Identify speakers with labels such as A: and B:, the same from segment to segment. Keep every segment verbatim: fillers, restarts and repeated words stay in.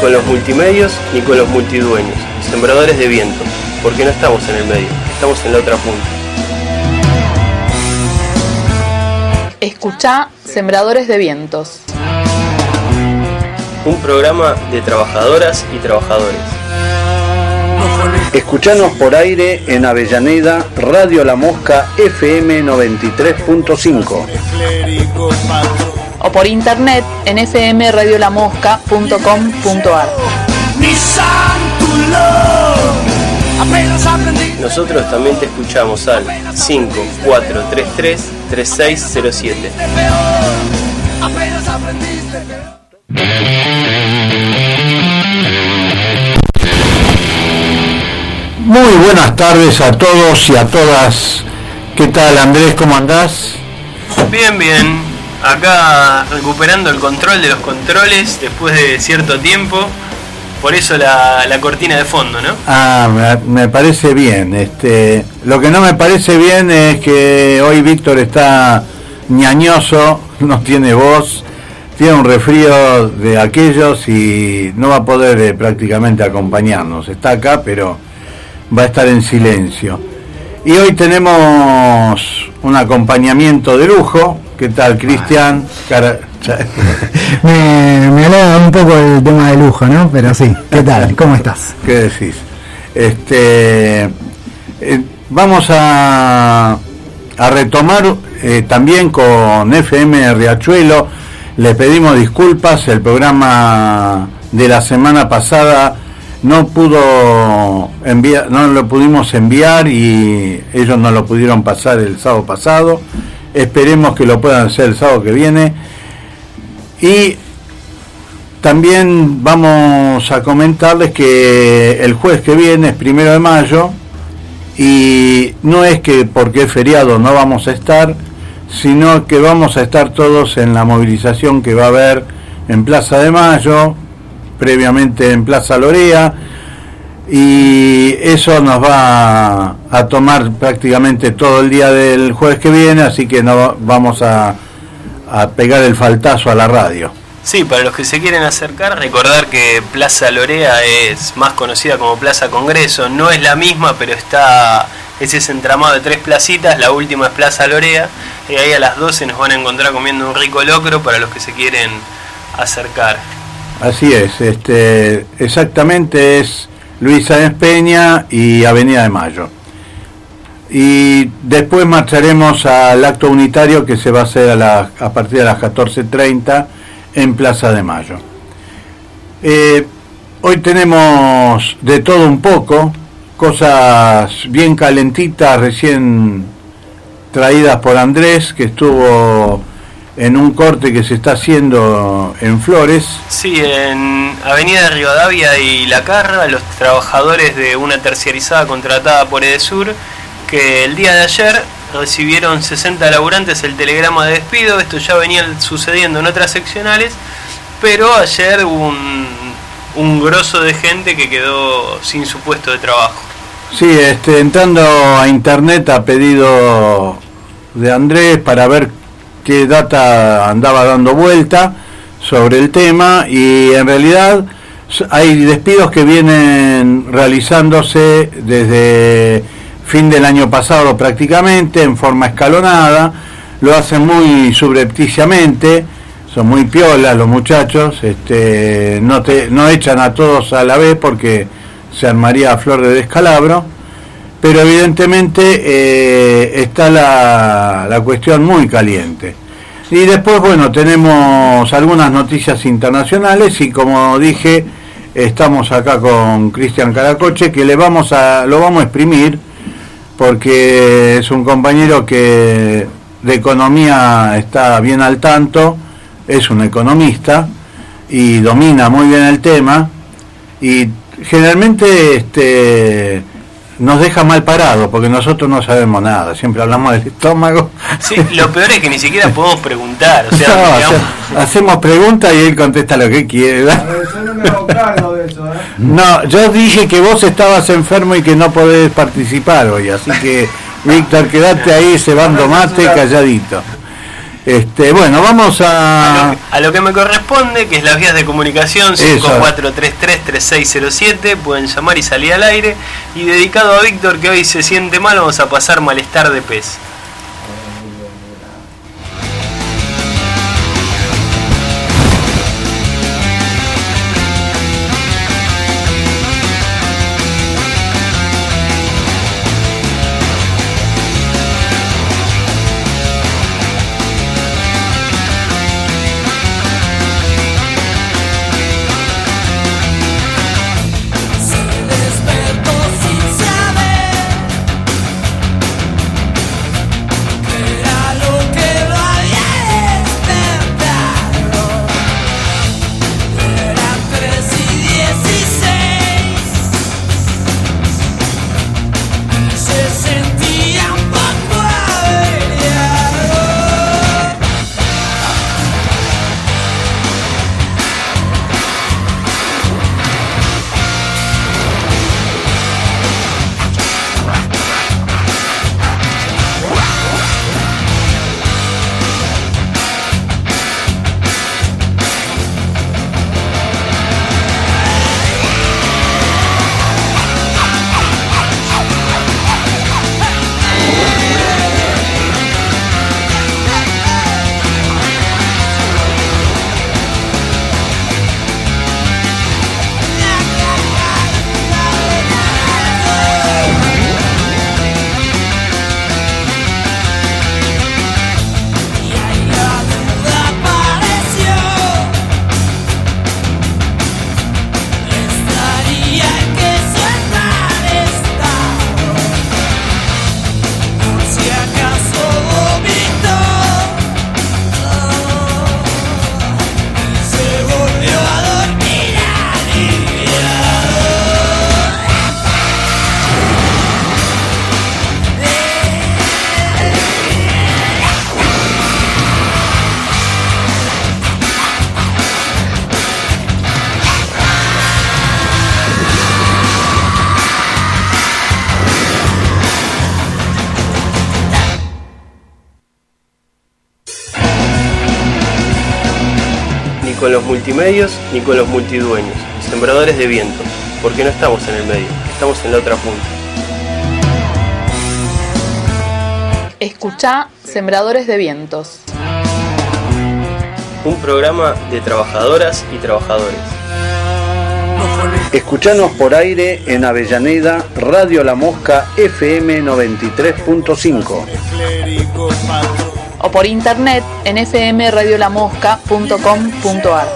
A: con los multimedios ni con los multidueños, sembradores de viento, porque no estamos en el medio, estamos en la otra punta.
B: Escuchá Sembradores de Vientos.
A: Un programa de trabajadoras y trabajadores.
C: Escuchanos por aire en Avellaneda, Radio La Mosca F M noventa y tres punto cinco.
B: O por internet en f m radio la mosca punto com punto a r.
A: Nosotros también te escuchamos al cinco cuatro tres tres tres seis cero siete.
C: Muy buenas tardes a todos y a todas. ¿Qué tal, Andrés? ¿Cómo andás?
A: Bien, bien. Acá recuperando el control de los controles después de cierto tiempo. Por eso la, la cortina de fondo, ¿no?
C: Ah, me, me parece bien. Este, lo que no me parece bien es que hoy Víctor está ñañoso, no tiene voz, tiene un resfrío de aquellos y no va a poder eh, prácticamente acompañarnos. Está acá, pero va a estar en silencio. Y hoy tenemos un acompañamiento de lujo. ¿Qué tal, Cristian? Cara...
D: me, me alegra un poco el tema de lujo, ¿no? Pero sí, ¿qué tal? ¿Cómo estás?
C: ¿Qué decís? Este, eh, vamos a, a retomar eh, también con F M Riachuelo. Le pedimos disculpas, el programa de la semana pasada no pudo enviar, no lo pudimos enviar y ellos no lo pudieron pasar el sábado pasado. Esperemos que lo puedan hacer el sábado que viene. Y también vamos a comentarles que el jueves que viene es primero de mayo y no es que porque es feriado no vamos a estar, sino que vamos a estar todos en la movilización que va a haber en Plaza de Mayo, previamente en Plaza Lorea, y eso nos va a tomar prácticamente todo el día del jueves que viene, así que no vamos a, a pegar el faltazo a la radio.
A: Sí, para los que se quieren acercar, recordar que Plaza Lorea es más conocida como Plaza Congreso, no es la misma, pero está es ese entramado de tres placitas, la última es Plaza Lorea, y ahí a las doce nos van a encontrar comiendo un rico locro para los que se quieren acercar.
C: Así es, este, exactamente es Luis Sáenz Peña y Avenida de Mayo. Y después marcharemos al acto unitario que se va a hacer a, la, a partir de las catorce treinta en Plaza de Mayo. Eh, hoy tenemos de todo un poco, cosas bien calentitas, recién traídas por Andrés, que estuvo en un corte que se está haciendo en Flores.
A: Sí, en Avenida Rivadavia y La Carra, los trabajadores de una terciarizada contratada por Edesur, que el día de ayer recibieron sesenta laburantes el telegrama de despido. Esto ya venía sucediendo en otras seccionales, pero ayer hubo un, un grosso de gente que quedó sin su puesto de trabajo.
C: Sí, este, entrando a internet a pedido de Andrés para ver qué data andaba dando vuelta sobre el tema, y en realidad hay despidos que vienen realizándose desde fin del año pasado prácticamente en forma escalonada, lo hacen muy subrepticiamente, son muy piolas los muchachos, este, no, te, no echan a todos a la vez porque se armaría a flor de descalabro, pero evidentemente eh, está la, la cuestión muy caliente. Y después, bueno, tenemos algunas noticias internacionales y, como dije, estamos acá con Cristian Caracoche, que le vamos a lo vamos a exprimir porque es un compañero que de economía está bien al tanto, es un economista y domina muy bien el tema, y generalmente este nos deja mal parado porque nosotros no sabemos nada, siempre hablamos del estómago.
A: Sí, lo peor es que ni siquiera podemos preguntar, o sea,
C: no,
A: digamos...
C: o sea, hacemos preguntas y él contesta lo que quiere.
E: A ver, yo no me hago cargo de eso, ¿eh?
C: No, yo dije que vos estabas enfermo y que no podés participar hoy, así que Víctor, quedate ahí cebando mate calladito. Este, bueno, vamos a...
A: A lo, a lo que me corresponde, que es las vías de comunicación, cinco cuatro tres tres, tres seis cero siete, pueden llamar y salir al aire. Y dedicado a Víctor, que hoy se siente mal, vamos a pasar Malestar de Pez. Con los multimedios ni con los multidueños, sembradores de viento, porque no estamos en el medio, estamos en la otra punta.
B: Escuchá Sembradores de Vientos.
A: Un programa de trabajadoras y trabajadores.
C: Escuchanos por aire en Avellaneda, Radio La Mosca F M noventa y tres punto cinco.
B: O por internet en f m radio la mosca punto com punto a r.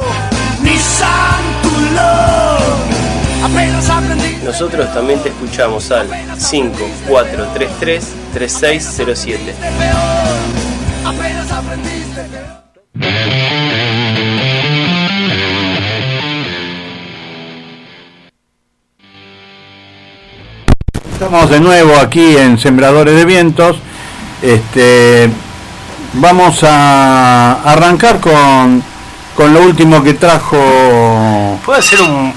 A: Nosotros también te escuchamos al cinco cuatro tres tres, tres seis cero siete.
C: Estamos de nuevo aquí en Sembradores de Vientos. Este, vamos a arrancar con, con lo último que trajo.
A: ¿Puedo hacer un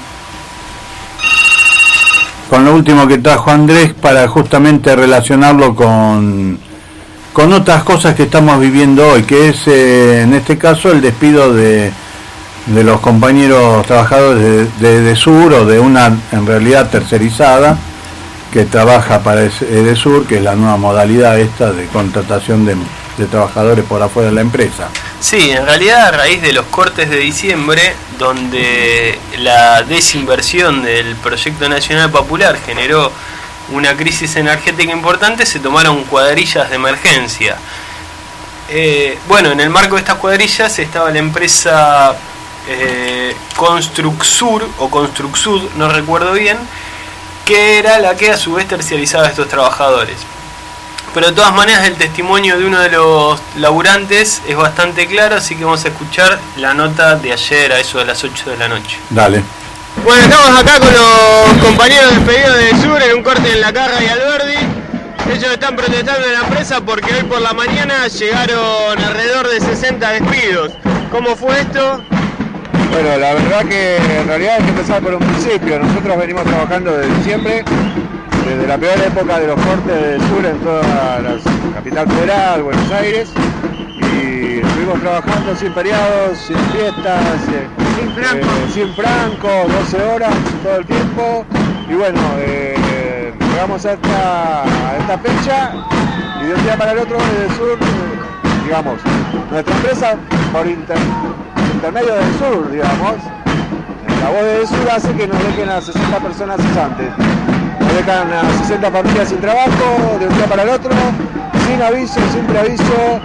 C: con lo último que trajo Andrés para justamente relacionarlo con con otras cosas que estamos viviendo hoy, que es eh, en este caso el despido de de los compañeros trabajadores de, de Edesur, o de una en realidad tercerizada que trabaja para Edesur, que es la nueva modalidad esta de contratación de, de trabajadores por afuera de la empresa.
A: Sí, en realidad a raíz de los cortes de diciembre, donde la desinversión del proyecto nacional popular generó una crisis energética importante, se tomaron cuadrillas de emergencia. Eh, bueno, en el marco de estas cuadrillas estaba la empresa eh, Construxur o Construxud, no recuerdo bien, que era la que a su vez terciarizaba a estos trabajadores. Pero de todas maneras el testimonio de uno de los laburantes es bastante claro, así que vamos a escuchar la nota de ayer a eso de las ocho de la noche.
C: Dale.
A: Bueno, estamos acá con los compañeros despedidos de Edesur en un corte en La Carra y Alberdi. Ellos están protestando en la empresa porque hoy por la mañana llegaron alrededor de sesenta despidos. ¿Cómo fue esto?
E: Bueno, la verdad que en realidad hay que empezar por un principio. Nosotros venimos trabajando desde diciembre, desde la peor época de los cortes del sur en toda la capital federal, Buenos Aires, y seguimos trabajando sin feriados, sin fiestas, eh,
F: sin franco,
E: eh, sin franco, doce horas todo el tiempo. Y bueno, eh, llegamos a esta, a esta fecha y de un día para el otro desde el sur, digamos, nuestra empresa por inter, intermedio del sur, digamos, la voz del sur hace que nos dejen a sesenta personas cesantes. Nos dejan a sesenta familias sin trabajo de un día para el otro, sin aviso, sin preaviso,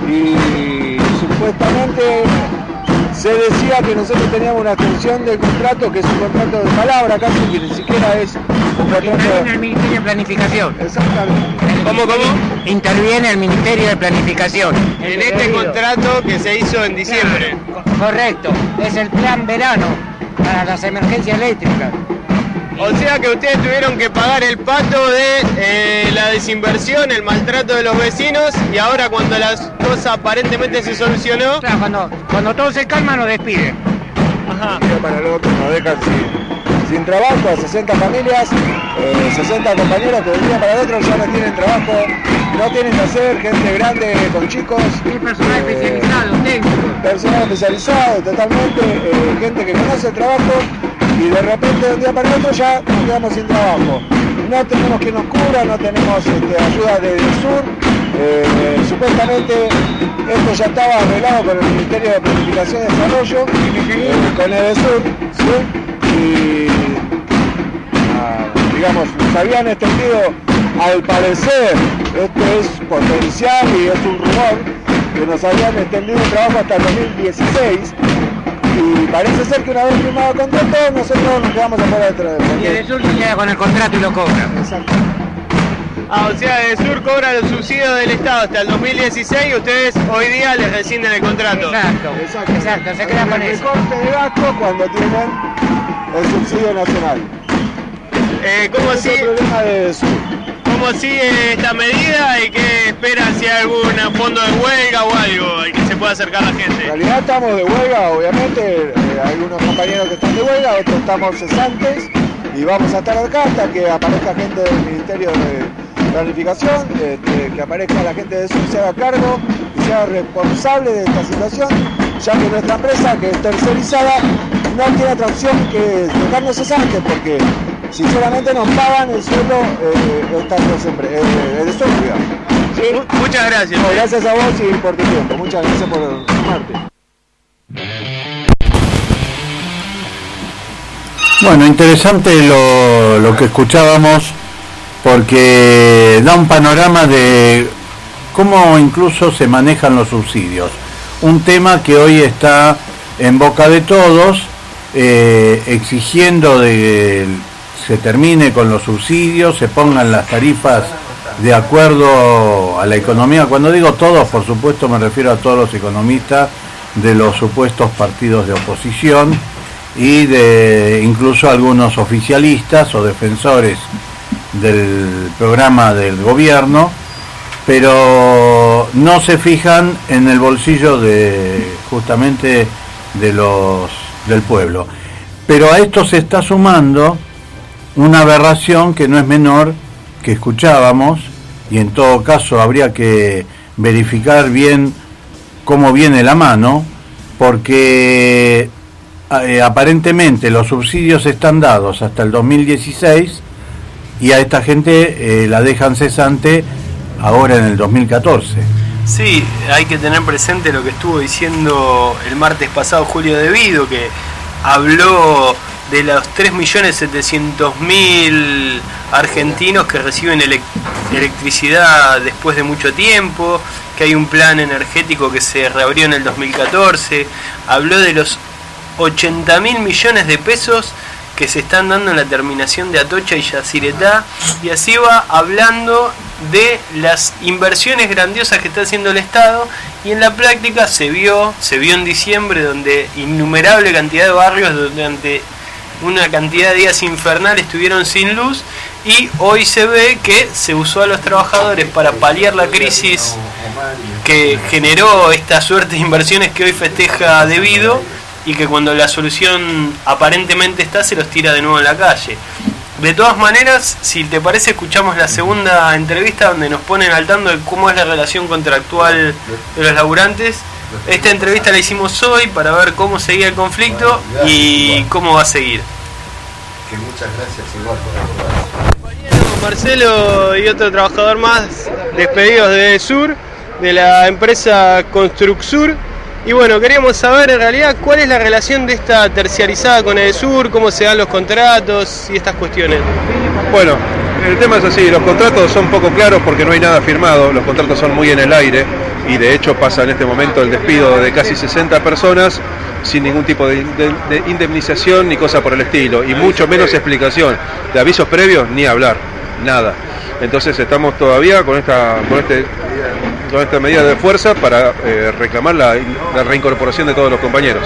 E: y supuestamente se decía que nosotros teníamos una extensión del contrato, que es un contrato de palabra casi, que ni siquiera es un contrato.
F: Interviene el Ministerio de Planificación.
E: Exactamente.
A: ¿Cómo, cómo?
F: Interviene el Ministerio de Planificación.
A: En este contrato que se hizo en diciembre.
F: Claro, correcto, es el plan verano para las emergencias eléctricas.
A: O sea que ustedes tuvieron que pagar el pato de eh, la desinversión, el maltrato de los vecinos, y ahora cuando la cosa aparentemente se solucionó...
F: Claro, cuando, cuando todo se calma nos despiden.
A: Ajá.
E: De un día para el otro nos dejan sin, sin trabajo a sesenta familias, eh, sesenta compañeros que de un día para el otro ya no tienen trabajo, no tienen que hacer, gente grande con chicos.
F: Y personal
E: eh,
F: especializado, técnico.
E: Personal especializado, totalmente, eh, gente que conoce el trabajo. Y de repente de un día para el otro ya nos quedamos sin trabajo. No tenemos quien nos cubra, no tenemos este, ayuda del sur. Eh, supuestamente esto ya estaba arreglado con el Ministerio de Planificación y Desarrollo, eh, con el sur, ¿sí? Y ah, digamos, nos habían extendido, al parecer, esto es potencial y es un rumor, que nos habían extendido un trabajo hasta el dos mil dieciséis. Y parece ser que una vez firmado el contrato, nosotros nos quedamos afuera de trabajo.
F: Y el sur se queda con el contrato y lo cobra.
E: Exacto.
A: Ah, o sea, el sur cobra los subsidios del Estado hasta el dos mil dieciséis y ustedes hoy día les rescinden el contrato.
F: Exacto,
E: Exacto,
F: exacto, se queda con
E: el
F: eso.
E: recorte de gasto cuando tienen el subsidio nacional.
A: Eh, ¿Cómo
E: Ese es
A: sigue,
E: el problema de sur.
A: ¿Cómo sigue esta medida y qué esperan, si hay algún fondo de huelga o algo al que se pueda acercar la
E: En
A: gente?
E: realidad estamos de huelga, obviamente, eh, hay algunos compañeros que están de huelga, otros estamos cesantes y vamos a estar acá hasta que aparezca gente del Ministerio de Planificación, este, que aparezca la gente de sur, se haga cargo y sea responsable de esta situación, ya que nuestra empresa, que es tercerizada, no tiene otra opción que dejarnos cesantes, porque sinceramente nos pagan el sueldo eh, estas dos empresas, eh, el sur, digamos. ¿Sí?
A: Muchas gracias.
E: No, gracias a vos y por tu tiempo. Muchas gracias por sumarte.
C: Bueno, interesante lo, lo que escuchábamos, porque da un panorama de cómo incluso se manejan los subsidios. Un tema que hoy está en boca de todos, eh, exigiendo de que se termine con los subsidios, se pongan las tarifas de acuerdo a la economía. Cuando digo todos, por supuesto me refiero a todos los economistas de los supuestos partidos de oposición y de incluso algunos oficialistas o defensores del programa del gobierno, pero no se fijan en el bolsillo de justamente de los del pueblo. Pero a esto se está sumando una aberración que no es menor, que escuchábamos, y en todo caso habría que verificar bien cómo viene la mano, porque eh, aparentemente los subsidios están dados hasta el dos mil dieciséis y a esta gente eh, la dejan cesante ahora en el dos mil catorce.
A: Sí, hay que tener presente lo que estuvo diciendo el martes pasado Julio De Vido, que habló de los tres millones setecientos mil argentinos que reciben elect- electricidad después de mucho tiempo, que hay un plan energético que se reabrió en el dos mil catorce, habló de los ochenta mil millones de pesos que se están dando en la terminación de Atocha y Yacyretá, y así va hablando de las inversiones grandiosas que está haciendo el Estado, y en la práctica se vio, se vio en diciembre, donde innumerable cantidad de barrios durante una cantidad de días infernales estuvieron sin luz, y hoy se ve que se usó a los trabajadores para paliar la crisis que generó esta suerte de inversiones que hoy festeja De Vido, y que cuando la solución aparentemente está, se los tira de nuevo en la calle. De todas maneras, si te parece, escuchamos la segunda entrevista donde nos ponen al tanto de cómo es la relación contractual de los laburantes Esta entrevista la hicimos hoy para ver cómo seguía el conflicto y cómo va a seguir.
G: Que muchas gracias igual por acordarse.
A: Compañero Marcelo y otro trabajador más despedidos de Sur, de la empresa Construcsur. Y bueno, queríamos saber en realidad cuál es la relación de esta terciarizada con Edesur, cómo se dan los contratos y estas cuestiones.
H: Bueno, el tema es así, los contratos son poco claros porque no hay nada firmado, los contratos son muy en el aire y de hecho pasa en este momento el despido de casi sesenta personas sin ningún tipo de, de, de indemnización ni cosa por el estilo y mucho menos explicación. De avisos previos ni hablar, nada. Entonces estamos todavía con esta, con este, con esta medida de fuerza para eh, reclamar la, la reincorporación de todos los compañeros.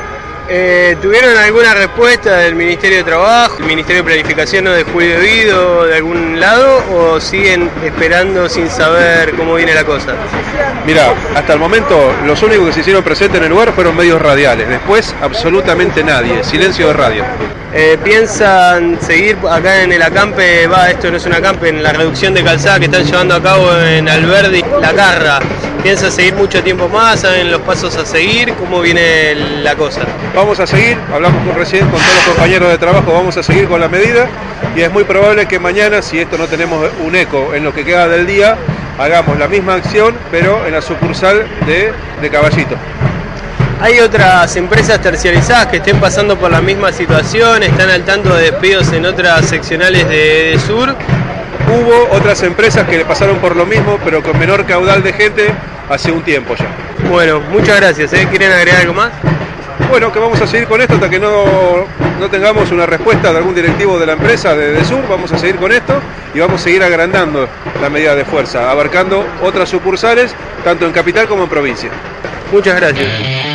A: Eh, ¿Tuvieron alguna respuesta del Ministerio de Trabajo, el Ministerio de Planificación no dejó debido de algún lado o siguen esperando sin saber cómo viene la cosa?
H: Mira, hasta el momento los únicos que se hicieron presentes en el lugar fueron medios radiales, después absolutamente nadie, silencio de radio.
A: Eh, ¿Piensan seguir acá en el acampe? Va, esto no es un acampe, en la reducción de calzada que están llevando a cabo en Alberdi, La Carra. ¿Piensa seguir mucho tiempo más? ¿Saben los pasos a seguir? ¿Cómo viene la cosa?
H: Vamos a seguir, hablamos con recién con todos los compañeros de trabajo, vamos a seguir con la medida y es muy probable que mañana, si esto no tenemos un eco en lo que queda del día, hagamos la misma acción pero en la sucursal de, de Caballito.
A: ¿Hay otras empresas terciarizadas que estén pasando por la misma situación? ¿Están al tanto de despidos en otras seccionales de Edesur?
H: Hubo otras empresas que le pasaron por lo mismo, pero con menor caudal de gente hace un tiempo ya.
A: Bueno, muchas gracias. ¿eh? ¿Quieren agregar algo más?
H: Bueno, que vamos a seguir con esto hasta que no, no tengamos una respuesta de algún directivo de la empresa de Edesur. Vamos a seguir con esto y vamos a seguir agrandando la medida de fuerza, abarcando otras sucursales, tanto en capital como en provincia.
A: Muchas gracias.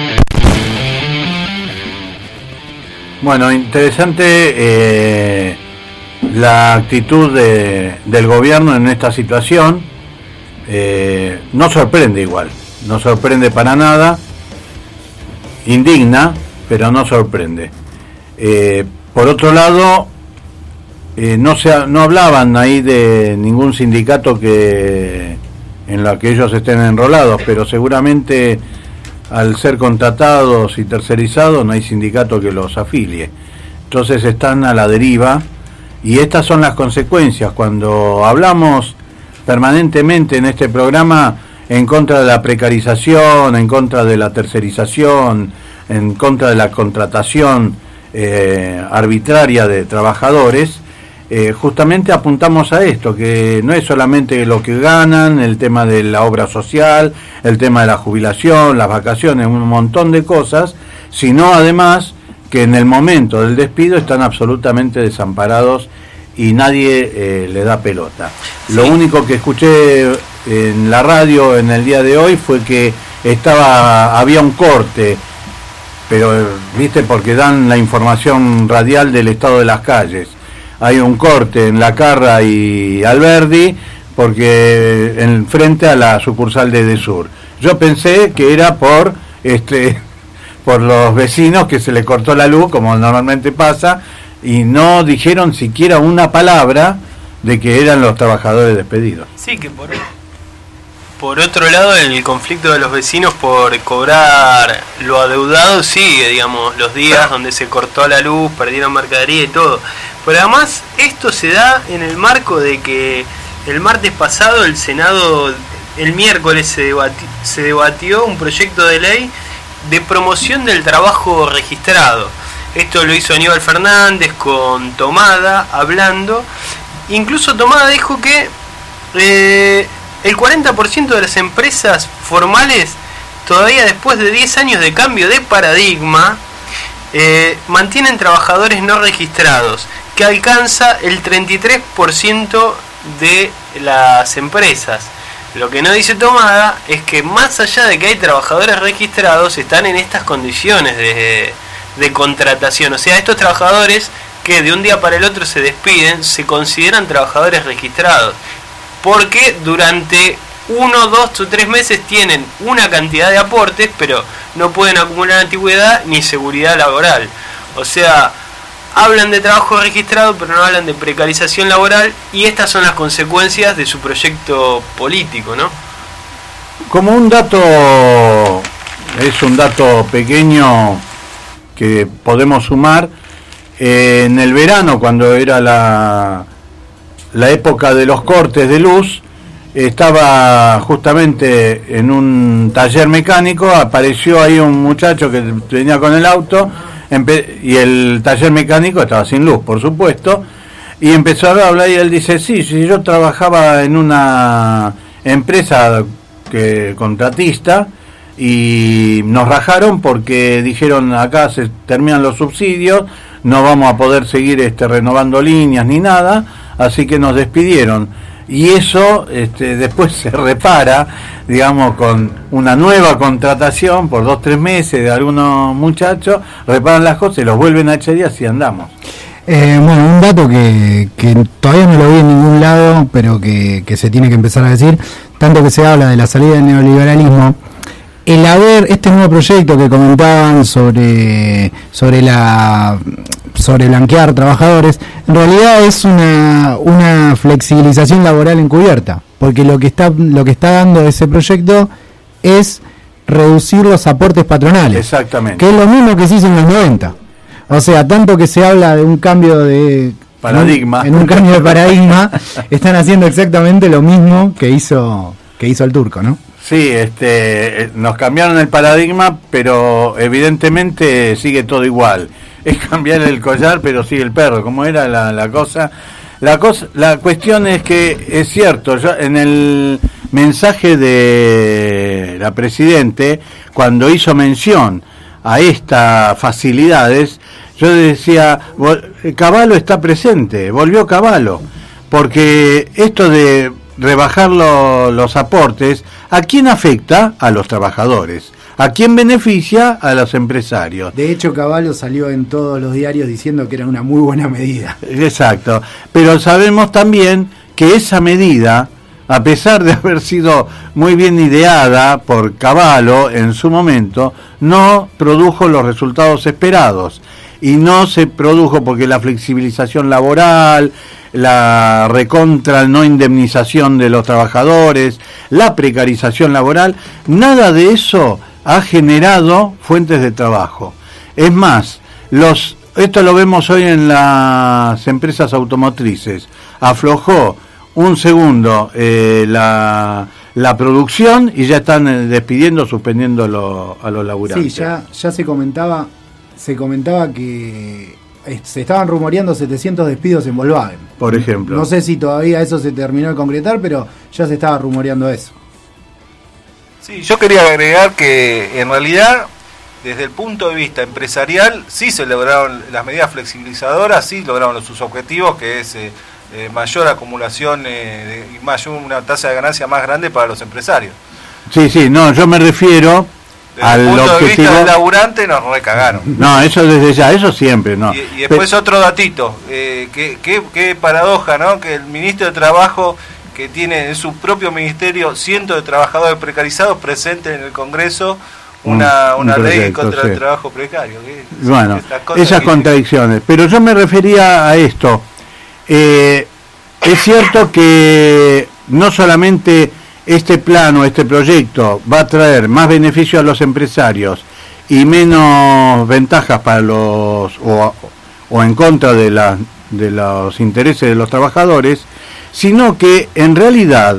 C: Bueno, interesante eh, la actitud de, del gobierno en esta situación. Eh, no sorprende igual, no sorprende para nada, indigna, pero no sorprende. Eh, por otro lado, eh, no, se, no hablaban ahí de ningún sindicato que en la que ellos estén enrolados, pero seguramente al ser contratados y tercerizados no hay sindicato que los afilie. Entonces están a la deriva y estas son las consecuencias. Cuando hablamos permanentemente en este programa en contra de la precarización, en contra de la tercerización, en contra de la contratación eh, arbitraria de trabajadores, eh, justamente apuntamos a esto, que no es solamente lo que ganan, el tema de la obra social, el tema de la jubilación, las vacaciones, un montón de cosas, sino además que en el momento del despido están absolutamente desamparados y nadie eh, le da pelota. Sí. Lo único que escuché en la radio en el día de hoy fue que estaba había un corte, pero viste, porque dan la información radial del estado de las calles. Hay un corte en La Carra y Alberdi porque en frente a la sucursal de Edesur. Yo pensé que era por este por los vecinos que se le cortó la luz, como normalmente pasa, y no dijeron siquiera una palabra de que eran los trabajadores despedidos.
A: Sí, que por por otro lado el conflicto de los vecinos por cobrar lo adeudado sigue, digamos, los días donde se cortó la luz, perdieron mercadería y todo. Pero además esto se da en el marco de que el martes pasado el Senado, el miércoles se debatió, se debatió un proyecto de ley de promoción del trabajo registrado. Esto lo hizo Aníbal Fernández con Tomada hablando. Incluso Tomada dijo que eh, el cuarenta por ciento de las empresas formales, todavía después de diez años de cambio de paradigma, eh, mantienen trabajadores no registrados, que alcanza el treinta y tres por ciento de las empresas. Lo que no dice Tomada es que más allá de que hay trabajadores registrados, están en estas condiciones de, de contratación. O sea, estos trabajadores que de un día para el otro se despiden, se consideran trabajadores registrados, porque durante uno, dos o tres meses tienen una cantidad de aportes, pero no pueden acumular antigüedad ni seguridad laboral. O sea, hablan de trabajo registrado, pero no hablan de precarización laboral, y estas son las consecuencias de su proyecto político, ¿no?
C: Como un dato es un dato pequeño que podemos sumar. Eh, en el verano, cuando era la, la época de los cortes de luz, estaba justamente en un taller mecánico, apareció ahí un muchacho que venía con el auto, y el taller mecánico estaba sin luz, por supuesto, y empezó a hablar y él dice, sí, sí, yo trabajaba en una empresa que contratista, y nos rajaron porque dijeron acá se terminan los subsidios, no vamos a poder seguir este, renovando líneas ni nada, así que nos despidieron. Y eso este, después se repara, digamos, con una nueva contratación por dos, tres meses de algunos muchachos, reparan las cosas y los vuelven a echar y así andamos.
D: Eh, bueno, un dato que, que todavía no lo vi en ningún lado, pero que, que se tiene que empezar a decir, tanto que se habla de la salida del neoliberalismo, el haber este nuevo proyecto que comentaban sobre sobre la sobre blanquear trabajadores, en realidad es una una flexibilización laboral encubierta, porque lo que está lo que está dando ese proyecto es reducir los aportes patronales.
C: Exactamente.
D: Que es lo mismo que se hizo en los noventa. O sea, tanto que se habla de un cambio de
C: paradigma,
D: en un cambio de paradigma, están haciendo exactamente lo mismo que hizo que hizo el turco, ¿no?
C: Sí, este, nos cambiaron el paradigma, pero evidentemente sigue todo igual. Es cambiar el collar, pero sigue el perro. ¿Cómo era la, la cosa? La cosa, la cuestión es que es cierto. Yo, en el mensaje de la presidente, cuando hizo mención a estas facilidades, yo decía, Cavallo está presente, volvió Cavallo, porque esto de rebajar lo, los aportes, ¿a quién afecta? A los trabajadores. ¿A quién beneficia? A los empresarios.
D: De hecho, Cavallo salió en todos los diarios diciendo que era una muy buena medida.
C: Exacto. Pero sabemos también que esa medida, a pesar de haber sido muy bien ideada por Cavallo en su momento, no produjo los resultados esperados. Y no se produjo porque la flexibilización laboral, la recontra no indemnización de los trabajadores, la precarización laboral, nada de eso ha generado fuentes de trabajo. Es más, los esto lo vemos hoy en las empresas automotrices. Aflojó un segundo eh, la, la producción y ya están eh, despidiendo, suspendiendo lo, a los laburantes.
D: Sí, ya, ya se comentaba, se comentaba que se estaban rumoreando setecientos despidos en Volkswagen,
C: por ejemplo.
D: No sé si todavía eso se terminó de concretar, pero ya se estaba rumoreando eso.
I: Sí, yo quería agregar que en realidad, desde el punto de vista empresarial, sí se lograron las medidas flexibilizadoras, sí lograron sus objetivos, que es eh, eh, mayor acumulación eh, y mayor, una tasa de ganancia más grande para los empresarios.
C: Sí, sí, no, yo me refiero
I: desde
C: al
I: el punto
C: objetivo...
I: de vista del laburante nos recagaron.
C: No, eso desde ya, eso siempre, no.
I: Y, y después Pero... otro datito, eh, qué que, que paradoja, ¿no? Que el ministro de Trabajo, que tiene en su propio ministerio cientos de trabajadores precarizados, presente en el Congreso una, una un proyecto, ley contra sí. el trabajo precario.
C: Bueno, esas contradicciones. Pero yo me refería a esto. Eh, es cierto que no solamente este plano, este proyecto va a traer más beneficios a los empresarios y menos ventajas para los o, o en contra de, la, de los intereses de los trabajadores, sino que en realidad,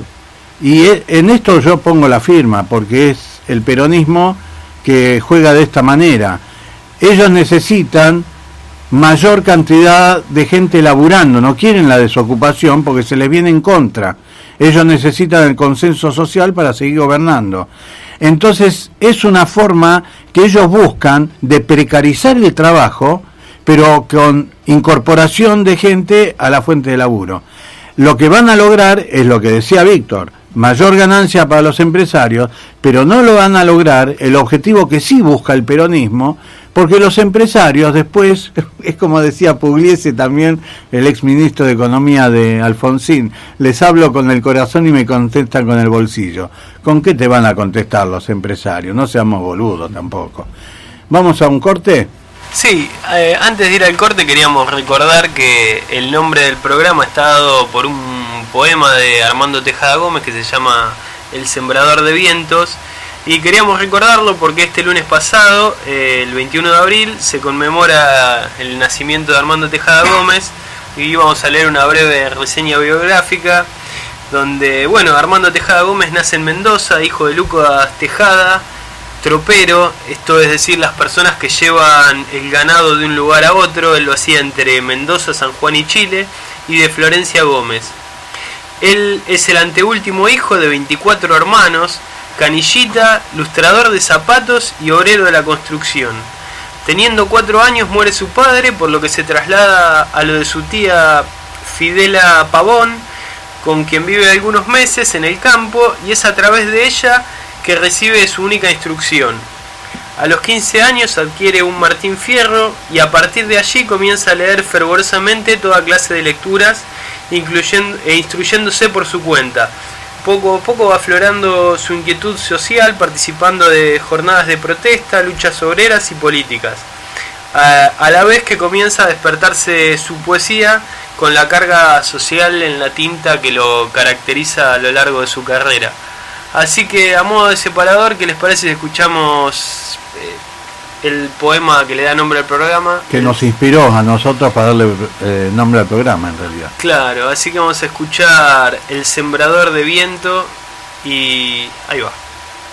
C: y en esto yo pongo la firma porque es el peronismo que juega de esta manera, ellos necesitan mayor cantidad de gente laburando, no quieren la desocupación porque se les viene en contra. Ellos necesitan el consenso social para seguir gobernando. Entonces es una forma que ellos buscan de precarizar el trabajo, pero con incorporación de gente a la fuente de laburo. Lo que van a lograr es lo que decía Víctor, mayor ganancia para los empresarios, pero no lo van a lograr el objetivo que sí busca el peronismo, porque los empresarios después, es como decía Pugliese también, el exministro de Economía de Alfonsín, les hablo con el corazón y me contestan con el bolsillo. ¿Con qué te van a contestar los empresarios? No seamos boludos tampoco. ¿Vamos a un corte?
A: Sí, eh, antes de ir al corte queríamos recordar que el nombre del programa está dado por un poema de Armando Tejada Gómez que se llama El Sembrador de Vientos, Y queríamos recordarlo porque este lunes pasado, eh, el veintiuno de abril, se conmemora el nacimiento de Armando Tejada Gómez y vamos a leer una breve reseña biográfica donde, bueno, Armando Tejada Gómez nace en Mendoza, hijo de Lucas Tejada, tropero, esto es decir, las personas que llevan el ganado de un lugar a otro. Él lo hacía entre Mendoza, San Juan y Chile, y de Florencia Gómez. Él es el anteúltimo hijo de veinticuatro hermanos, canillita, lustrador de zapatos y obrero de la construcción. Teniendo cuatro años muere su padre, por lo que se traslada a lo de su tía Fidela Pavón, con quien vive algunos meses en el campo, y es a través de ella que recibe su única instrucción. A los quince años adquiere un Martín Fierro y a partir de allí comienza a leer fervorosamente toda clase de lecturas, incluyendo e instruyéndose por su cuenta. Poco a poco va aflorando su inquietud social, participando de jornadas de protesta, luchas obreras y políticas, a, a la vez que comienza a despertarse su poesía con la carga social en la tinta que lo caracteriza a lo largo de su carrera. Así que, a modo de separador, ¿qué les parece si escuchamos eh, el poema que le da nombre al programa?
C: Que nos inspiró a nosotros para darle eh, nombre al programa, en realidad.
A: Claro, así que vamos a escuchar El Sembrador de Viento y ahí va.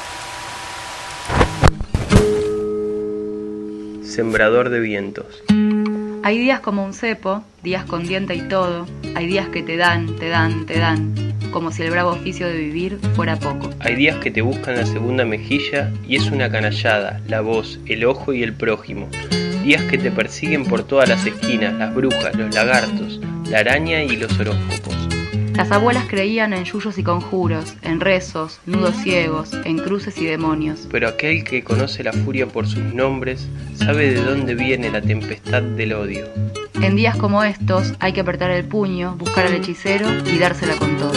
A: Sembrador de Vientos.
J: Hay días como un cepo, días con diente y todo. Hay días que te dan, te dan, te dan, como si el bravo oficio de vivir fuera poco.
A: Hay días que te buscan la segunda mejilla y es una canallada, la voz, el ojo y el prójimo. Días que te persiguen por todas las esquinas, las brujas, los lagartos, la araña y los horóscopos.
J: Las abuelas creían en yuyos y conjuros, en rezos, nudos ciegos, en cruces y demonios.
A: Pero aquel que conoce la furia por sus nombres sabe de dónde viene la tempestad del odio.
J: En días como estos hay que apretar el puño, buscar al hechicero y dársela con todo.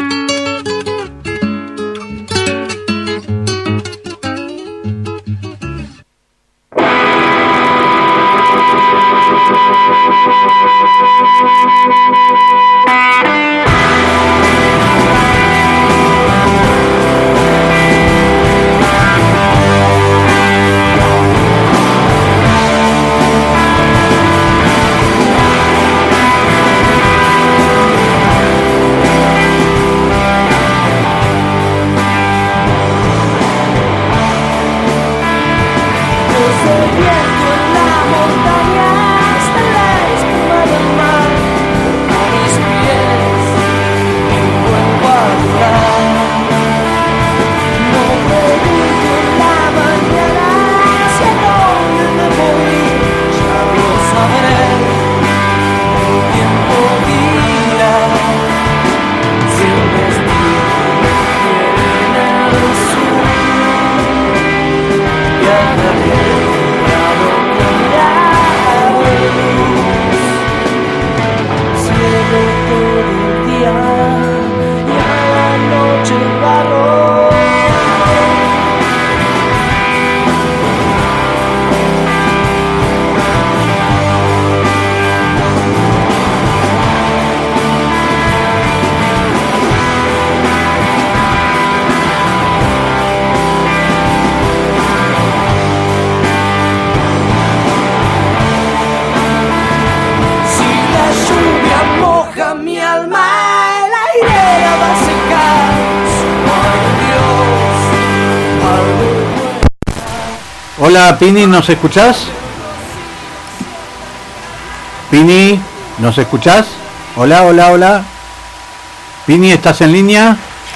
C: Hola, Pini, ¿nos escuchás? Pini, ¿nos escuchás? Hola, hola, hola. Pini, ¿estás en línea?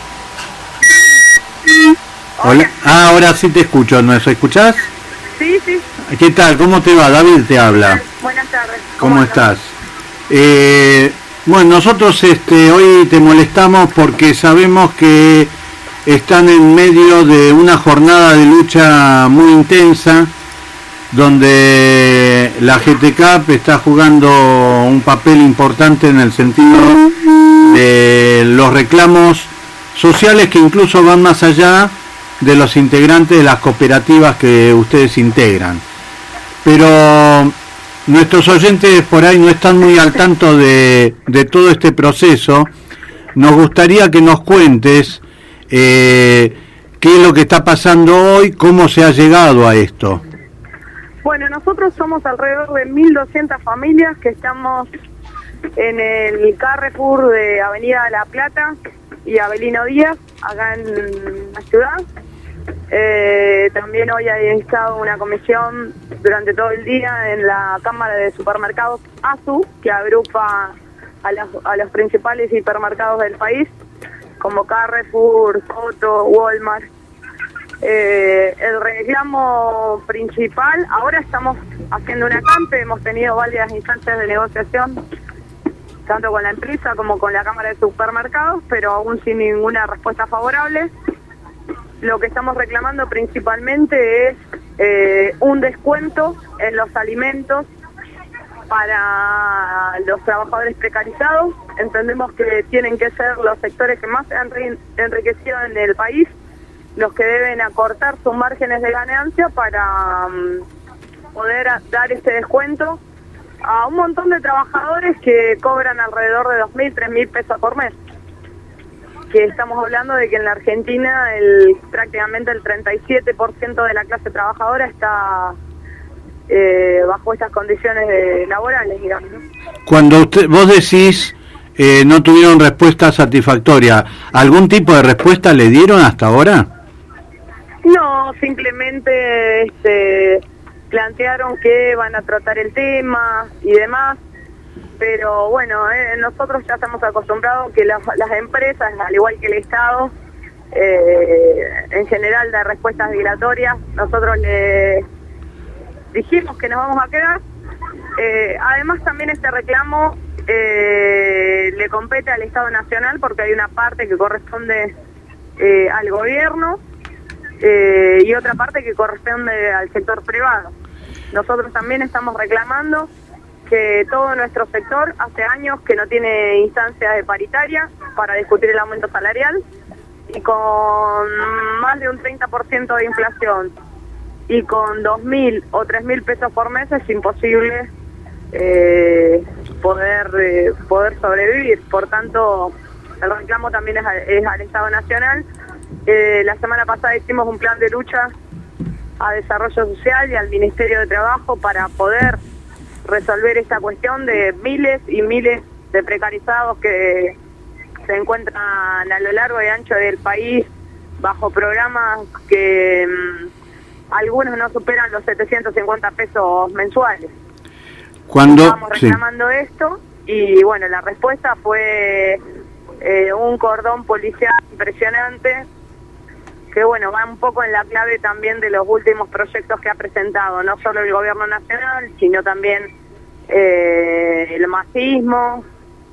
C: Hola. Ah, ahora sí te escucho, ¿nos escuchás?
K: Sí, sí.
C: ¿Qué tal? ¿Cómo te va? David te habla.
K: Buenas tardes.
C: ¿Cómo, ¿Cómo estás? Eh, bueno, nosotros este, hoy te molestamos porque sabemos que están en medio de una jornada de lucha muy intensa, donde la G T C A P está jugando un papel importante en el sentido de los reclamos sociales que incluso van más allá de los integrantes de las cooperativas que ustedes integran. Pero nuestros oyentes por ahí no están muy al tanto de, de todo este proceso. Nos gustaría que nos cuentes Eh, ¿qué es lo que está pasando hoy? ¿Cómo se ha llegado a esto?
K: Bueno, nosotros somos alrededor de mil doscientas familias que estamos en el Carrefour de Avenida La Plata y Avelino Díaz, acá en la ciudad. Eh, también hoy ha estado una comisión durante todo el día en la Cámara de Supermercados A S U, que agrupa a los, a los principales hipermercados del país, como Carrefour, Coto, Walmart. Eh, el reclamo principal, ahora estamos haciendo una acampe, hemos tenido varias instancias de negociación, tanto con la empresa como con la Cámara de Supermercados, pero aún sin ninguna respuesta favorable. Lo que estamos reclamando principalmente es eh, un descuento en los alimentos para los trabajadores precarizados. Entendemos que tienen que ser los sectores que más se han enriquecido en el país los que deben acortar sus márgenes de ganancia para um, poder a, dar este descuento a un montón de trabajadores que cobran alrededor de dos mil, tres mil pesos por mes. Que estamos hablando de que en la Argentina el prácticamente el treinta y siete por ciento de la clase trabajadora está eh, bajo estas condiciones de, laborales, digamos, ¿no?
C: Cuando usted, vos decís eh, no tuvieron respuesta satisfactoria, ¿algún tipo de respuesta le dieron hasta ahora?
K: No, simplemente este, plantearon que van a tratar el tema y demás, pero bueno, eh, nosotros ya estamos acostumbrados que las, las empresas, al igual que el Estado, eh, en general da respuestas dilatorias. Nosotros le dijimos que nos vamos a quedar. Eh, además también este reclamo eh, le compete al Estado Nacional porque hay una parte que corresponde eh, al gobierno eh, y otra parte que corresponde al sector privado. Nosotros también estamos reclamando que todo nuestro sector hace años que no tiene instancias de paritaria para discutir el aumento salarial y con más de un treinta por ciento de inflación y con dos mil o tres mil pesos por mes es imposible eh, poder eh, poder sobrevivir. Por tanto, el reclamo también es, a, es al Estado Nacional. Eh, la semana pasada hicimos un plan de lucha a Desarrollo Social y al Ministerio de Trabajo para poder resolver esta cuestión de miles y miles de precarizados que se encuentran a lo largo y ancho del país bajo programas que mmm, algunos no superan los setecientos cincuenta pesos mensuales.
C: Cuando
K: Estamos reclamando sí. esto y bueno, la respuesta fue eh, un cordón policial impresionante que bueno, va un poco en la clave también de los últimos proyectos que ha presentado, no solo el gobierno nacional, sino también eh, el masismo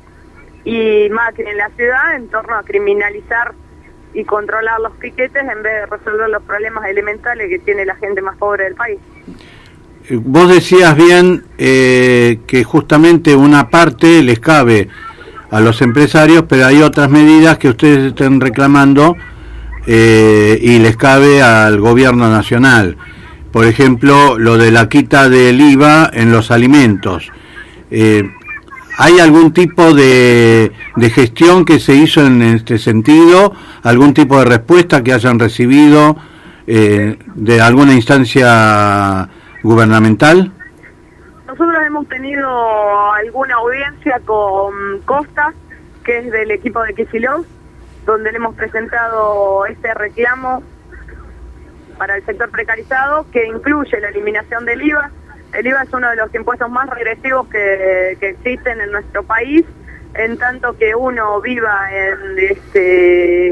K: y Macri en la ciudad en torno a criminalizar y controlar los piquetes en vez de resolver los problemas elementales que tiene la gente más pobre del país.
C: Vos decías bien eh, que justamente una parte les cabe a los empresarios, pero hay otras medidas que ustedes están reclamando eh, y les cabe al gobierno nacional. Por ejemplo, lo de la quita del I V A en los alimentos. Eh, ¿Hay algún tipo de, de gestión que se hizo en este sentido? ¿Algún tipo de respuesta que hayan recibido eh, de alguna instancia gubernamental?
K: Nosotros hemos tenido alguna audiencia con Costa, que es del equipo de Kicillof, donde le hemos presentado este reclamo para el sector precarizado, que incluye la eliminación del I V A. El I V A es uno de los impuestos más regresivos que, que existen en nuestro país, en tanto que uno viva en este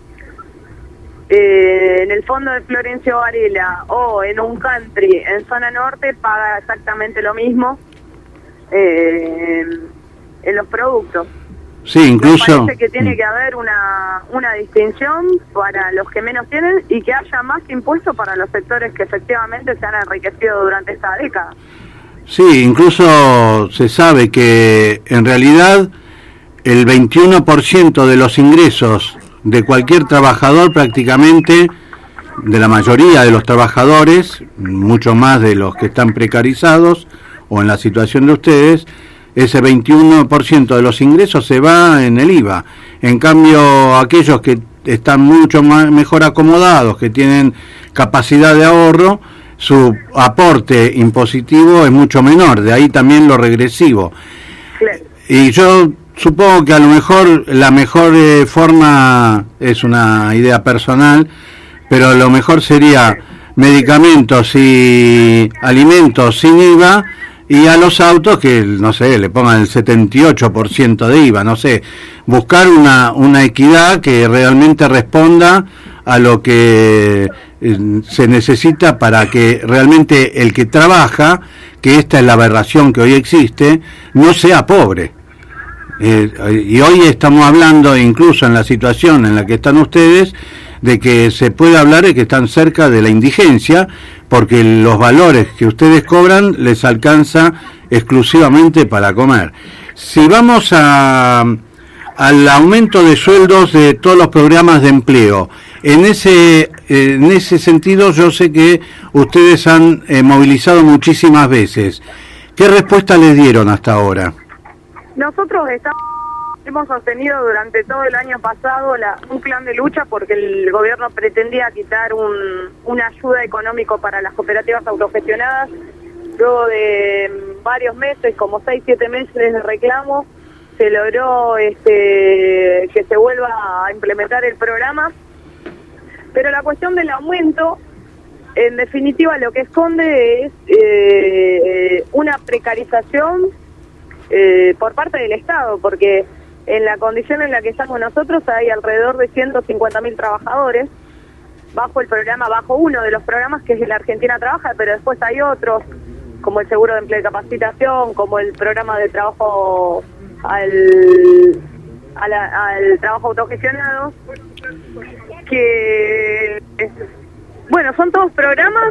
K: eh, en el fondo de Florencio Varela o en un country en zona norte, paga exactamente lo mismo eh, en los productos.
C: Sí, incluso.
K: Me parece que tiene que haber una, una distinción para los que menos tienen y que haya más impuestos para los sectores que efectivamente se han enriquecido durante esta década.
C: Sí, incluso se sabe que en realidad el veintiuno por ciento de los ingresos de cualquier trabajador, prácticamente de la mayoría de los trabajadores, mucho más de los que están precarizados o en la situación de ustedes, ese veintiuno por ciento de los ingresos se va en el I V A. En cambio, aquellos que están mucho más, mejor acomodados, que tienen capacidad de ahorro, su aporte impositivo es mucho menor, de ahí también lo regresivo.
K: Claro.
C: Y yo supongo que a lo mejor la mejor eh, forma, es una idea personal, pero lo mejor sería medicamentos y alimentos sin I V A, y a los autos que, no sé, le pongan el setenta y ocho por ciento de I V A, no sé, buscar una, una equidad que realmente responda a lo que eh, se necesita para que realmente el que trabaja, que esta es la aberración que hoy existe, no sea pobre. Eh, y hoy estamos hablando, incluso en la situación en la que están ustedes, de que se puede hablar de que están cerca de la indigencia, porque los valores que ustedes cobran les alcanza exclusivamente para comer. Si vamos a al aumento de sueldos de todos los programas de empleo, en ese en ese sentido yo sé que ustedes han eh, movilizado muchísimas veces. ¿Qué respuesta les dieron hasta ahora?
K: Nosotros estamos, hemos sostenido durante todo el año pasado la, un plan de lucha porque el gobierno pretendía quitar un, una ayuda económica para las cooperativas autogestionadas. Luego de varios meses, como seis, siete meses de reclamo, se logró este, que se vuelva a implementar el programa. Pero la cuestión del aumento, en definitiva, lo que esconde es eh, una precarización eh, por parte del Estado, porque en la condición en la que estamos nosotros hay alrededor de ciento cincuenta mil trabajadores bajo el programa, bajo uno de los programas que es la Argentina Trabaja, pero después hay otros, como el seguro de empleo y capacitación, como el programa de trabajo al, a la, al trabajo autogestionado, que, bueno, son todos programas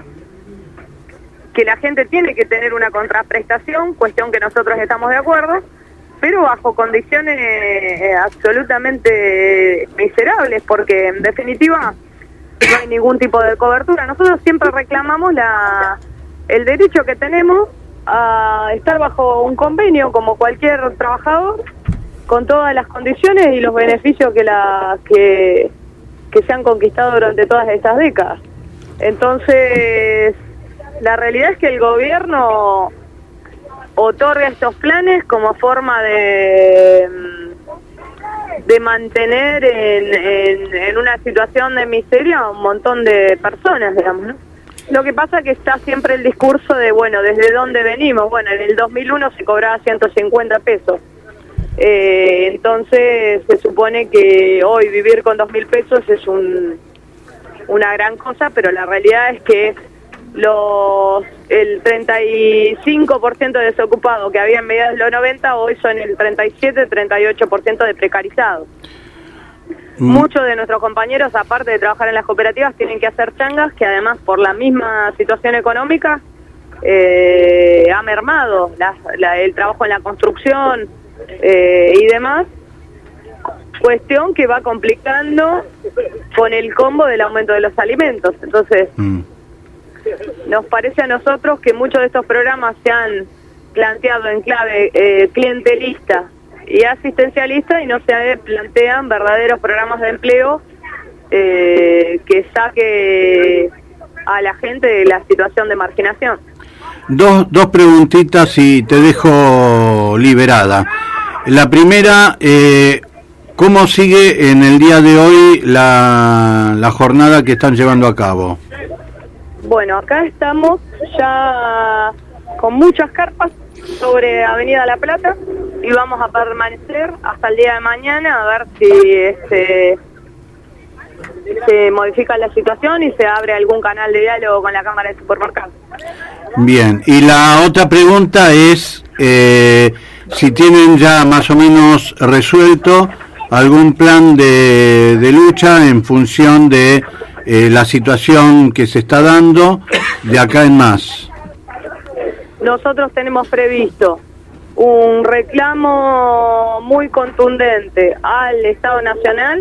K: que la gente tiene que tener una contraprestación, cuestión que nosotros estamos de acuerdo, pero bajo condiciones eh, absolutamente miserables, porque en definitiva no hay ningún tipo de cobertura. Nosotros siempre reclamamos la el derecho que tenemos a estar bajo un convenio como cualquier trabajador, con todas las condiciones y los beneficios que la que, que se han conquistado durante todas estas décadas. Entonces, la realidad es que el gobierno otorga estos planes como forma de de mantener en, en, en una situación de miseria a un montón de personas, digamos, ¿no? Lo que pasa es que está siempre el discurso de, bueno, ¿desde dónde venimos? Bueno, en el dos mil uno se cobraba ciento cincuenta pesos. Eh, entonces se supone que hoy vivir con dos mil pesos es un, una gran cosa, pero la realidad es que los el treinta y cinco por ciento de desocupados que había en mediados de los noventa hoy son el treinta y siete, treinta y ocho por ciento de precarizados. Mm. Muchos de nuestros compañeros, aparte de trabajar en las cooperativas, tienen que hacer changas, que además por la misma situación económica eh, ha mermado la, la, el trabajo en la construcción eh, y demás, cuestión que va complicando con el combo del aumento de los alimentos. Entonces, mm. nos parece a nosotros que muchos de estos programas se han planteado en clave eh, clientelista y asistencialista y no se plantean verdaderos programas de empleo eh, que saque a la gente de la situación de marginación.
C: Dos, dos preguntitas y te dejo liberada. La primera, eh, ¿cómo sigue en el día de hoy la, la jornada que están llevando a cabo?
K: Bueno, acá estamos ya con muchas carpas sobre Avenida La Plata y vamos a permanecer hasta el día de mañana a ver si este, se modifica la situación y se abre algún canal de diálogo con la Cámara de Supermercados.
C: Bien, y la otra pregunta es eh, si tienen ya más o menos resuelto algún plan de, de lucha en función de eh, la situación que se está dando de acá en más.
K: Nosotros tenemos previsto un reclamo muy contundente al Estado Nacional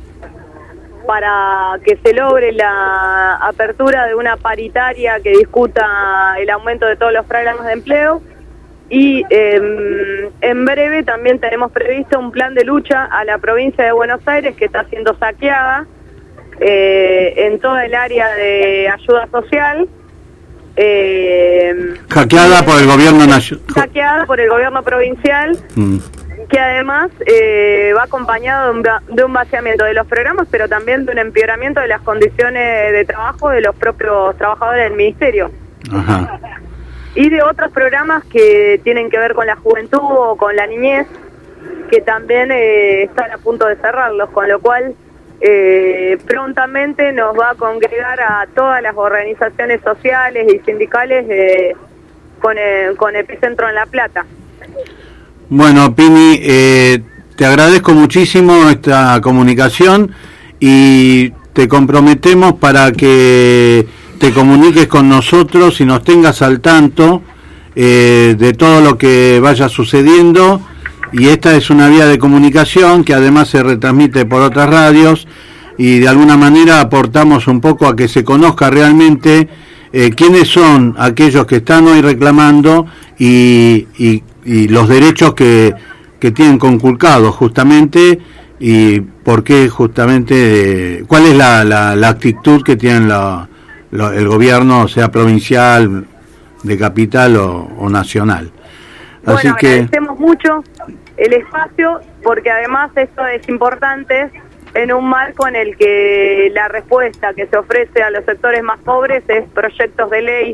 K: para que se logre la apertura de una paritaria que discuta el aumento de todos los programas de empleo y eh, en breve también tenemos previsto un plan de lucha a la provincia de Buenos Aires que está siendo saqueada eh, en toda el área de ayuda social. Eh,
C: hackeada por el gobierno nacional.
K: Hackeada por el gobierno provincial, mm. que además eh, va acompañado de un, de un vaciamiento de los programas, pero también de un empeoramiento de las condiciones de trabajo de los propios trabajadores del ministerio.
C: Ajá.
K: Y de otros programas que tienen que ver con la juventud o con la niñez, que también eh, están a punto de cerrarlos, con lo cual eh, prontamente nos va a congregar a todas las organizaciones sociales y sindicales eh, con, el, con Epicentro en La Plata.
C: Bueno, Pini, eh, te agradezco muchísimo esta comunicación y te comprometemos para que te comuniques con nosotros y nos tengas al tanto eh, de todo lo que vaya sucediendo, y esta es una vía de comunicación que además se retransmite por otras radios y de alguna manera aportamos un poco a que se conozca realmente eh, quiénes son aquellos que están hoy reclamando y, y, y los derechos que, que tienen conculcados justamente, y por qué justamente, eh, cuál es la, la, la actitud que tienen la el gobierno, sea provincial, de capital o, o nacional. Así
K: bueno,
C: que
K: agradecemos mucho el espacio, porque además esto es importante en un marco en el que la respuesta que se ofrece a los sectores más pobres es proyectos de ley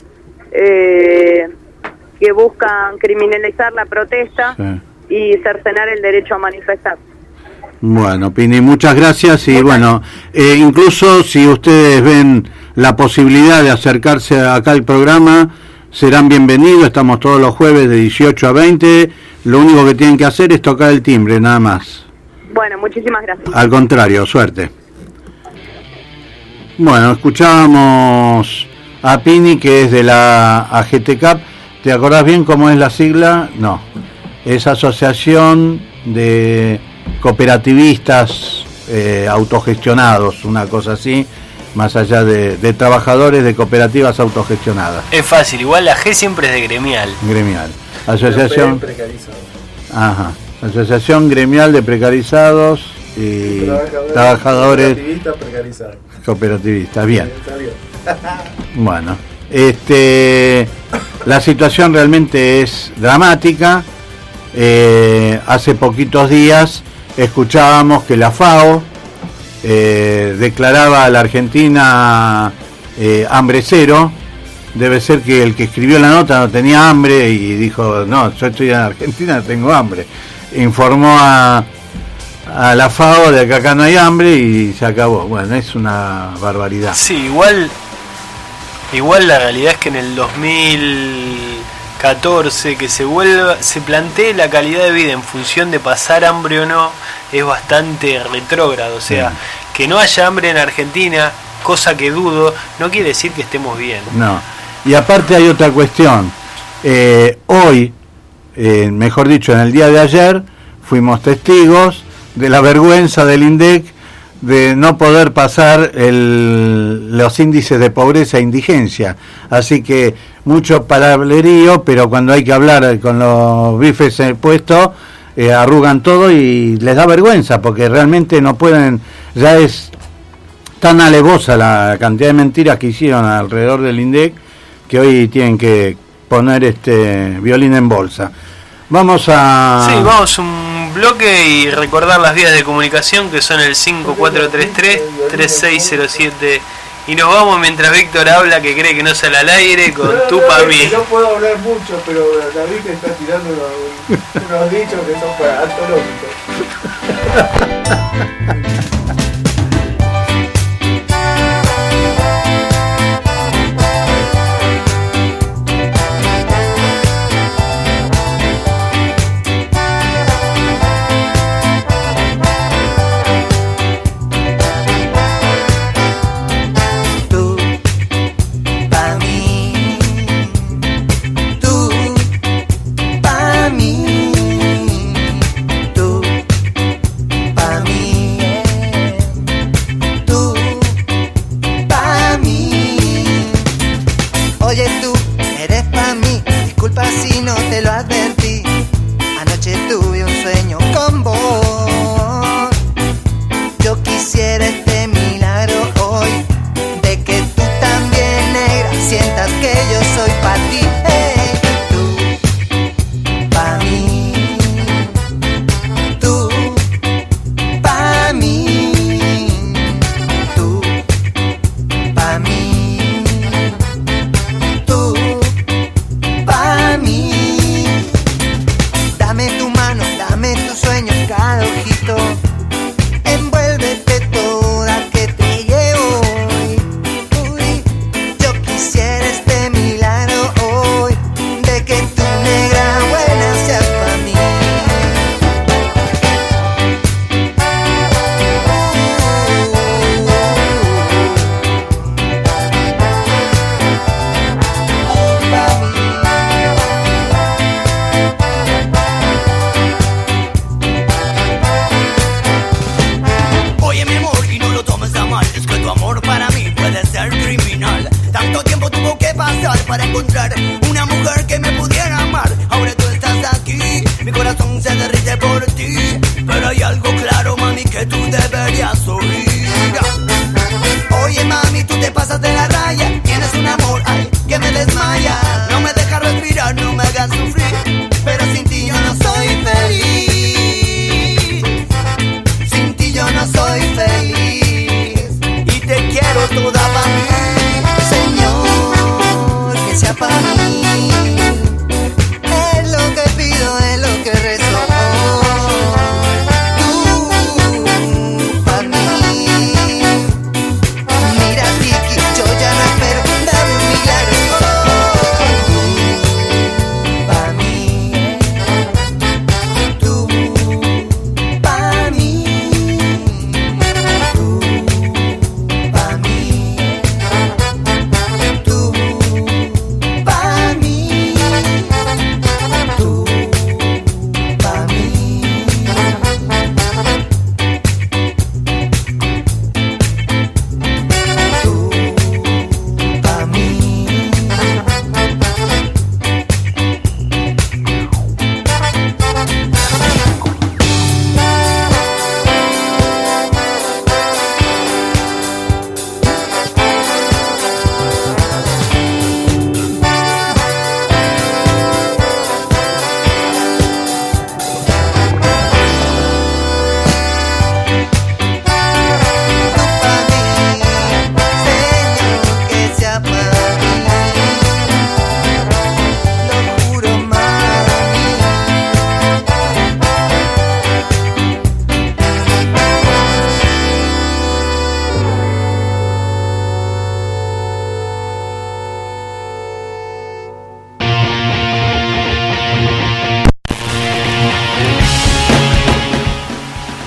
K: eh, que buscan criminalizar la protesta, sí, y cercenar el derecho a manifestar.
C: Bueno, Pini, muchas gracias. Y bueno, eh, incluso si ustedes ven la posibilidad de acercarse acá al programa, serán bienvenidos. Estamos todos los jueves de dieciocho a veinte. Lo único que tienen que hacer es tocar el timbre, nada más.
K: Bueno, muchísimas gracias.
C: Al contrario, suerte. Bueno, escuchábamos a Pini, que es de la A G T C A P. ¿Te acordás bien cómo es la sigla? No. Es Asociación de Cooperativistas eh, Autogestionados, una cosa así, más allá de, de trabajadores de cooperativas autogestionadas.
A: Es fácil, igual la G siempre es de gremial.
C: Gremial. Asociación. Ajá. Asociación Gremial de Precarizados y Trabajadores, trabajadores cooperativistas precarizados. Cooperativistas, bien. bien. Bueno, este, la situación realmente es dramática. Eh, hace poquitos días escuchábamos que la FAO eh, declaraba a la Argentina eh, hambre cero. Debe ser que el que escribió la nota no tenía hambre y dijo, no, yo estoy en Argentina, tengo hambre. Informó a, a la FAO de que acá no hay hambre y se acabó. Bueno, es una barbaridad.
A: Sí, igual, igual la realidad es que en el dos mil catorce que se vuelva, se plantee la calidad de vida en función de pasar hambre o no, es bastante retrógrado. O sea, sí, que no haya hambre en Argentina, cosa que dudo, no quiere decir que estemos bien.
C: No, y aparte hay otra cuestión. Eh, hoy, eh, mejor dicho, en el día de ayer, fuimos testigos de la vergüenza del INDEC de no poder pasar el, los índices de pobreza e indigencia. Así que mucho palabrerío, pero cuando hay que hablar con los bifes puestos, eh, arrugan todo y les da vergüenza, porque realmente no pueden, ya es tan alevosa la cantidad de mentiras que hicieron alrededor del INDEC, que hoy tienen que poner este violín en bolsa. Vamos a...
A: Sí, vamos un bloque y recordar las vías de comunicación, que son el cinco cuatro tres tres, tres seis cero siete, y nos vamos mientras Víctor habla, que cree que no sale al aire, con
L: no,
A: tu
L: no,
A: pa' mí.
L: No puedo hablar mucho, pero David te está tirando unos, unos dichos que son antológicos.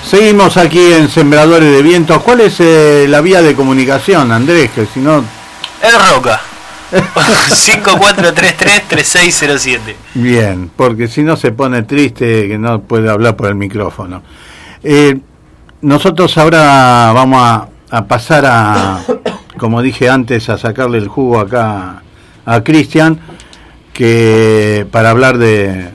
C: Seguimos aquí en Sembradores de Vientos. ¿Cuál es eh, la vía de comunicación, Andrés? Que si no...
A: El Roca. cinco cuatro tres tres, tres seis cero siete.
C: Bien, porque si no se pone triste que no puede hablar por el micrófono. Eh, nosotros ahora vamos a, a pasar a, como dije antes, a sacarle el jugo acá a Cristian, que para hablar de,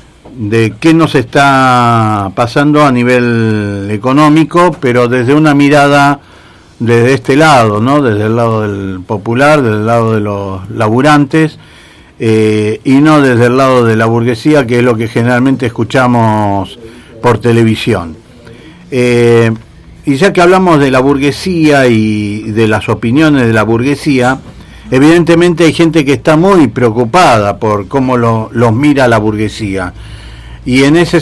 C: de qué nos está pasando a nivel económico, pero desde una mirada desde este lado, ¿no? Desde el lado del popular, desde el lado de los laburantes, eh, y no desde el lado de la burguesía, que es lo que generalmente escuchamos por televisión. Eh, y ya que hablamos de la burguesía y de las opiniones de la burguesía, evidentemente hay gente que está muy preocupada por cómo lo, los mira la burguesía. Y en ese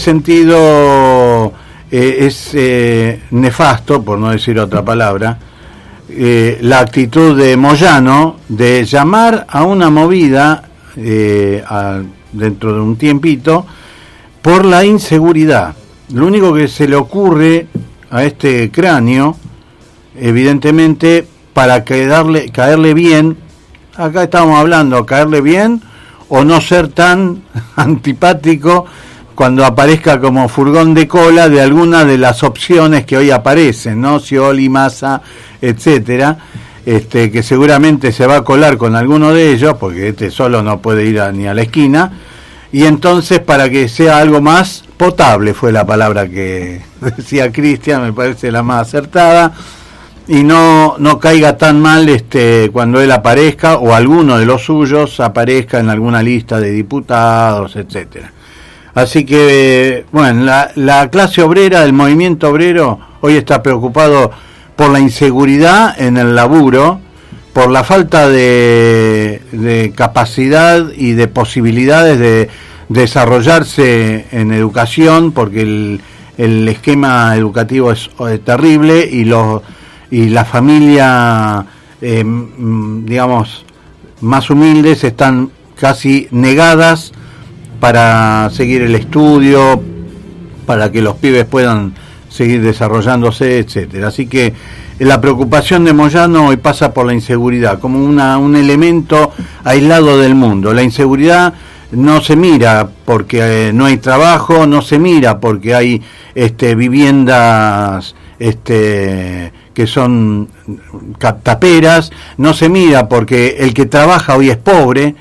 C: sentido eh, es eh, nefasto, por no decir otra palabra, eh, la actitud de Moyano de llamar a una movida eh, a, dentro de un tiempito por la inseguridad. Lo único que se le ocurre a este cráneo, evidentemente, para caerle, caerle bien, acá estamos hablando, caerle bien o no ser tan antipático cuando aparezca como furgón de cola de alguna de las opciones que hoy aparecen, ¿no? Scioli, Massa, etcétera, este, que seguramente se va a colar con alguno de ellos, porque este solo no puede ir a, ni a la esquina, y entonces para que sea algo más potable, fue la palabra que decía Cristian, me parece la más acertada, y no, no caiga tan mal este cuando él aparezca, o alguno de los suyos aparezca en alguna lista de diputados, etcétera. Así que, bueno, la, la clase obrera, el movimiento obrero, hoy está preocupado por la inseguridad en el laburo, por la falta de, de capacidad y de posibilidades de desarrollarse en educación, porque el, el esquema educativo es, es terrible y, los, y la familia, eh, digamos, más humildes están casi negadas para seguir el estudio, para que los pibes puedan seguir desarrollándose, etcétera. Así que la preocupación de Moyano hoy pasa por la inseguridad, como una, un elemento aislado del mundo. La inseguridad no se mira porque eh, no hay trabajo, no se mira porque hay este, viviendas este, que son taperas, no se mira porque el que trabaja hoy es pobre.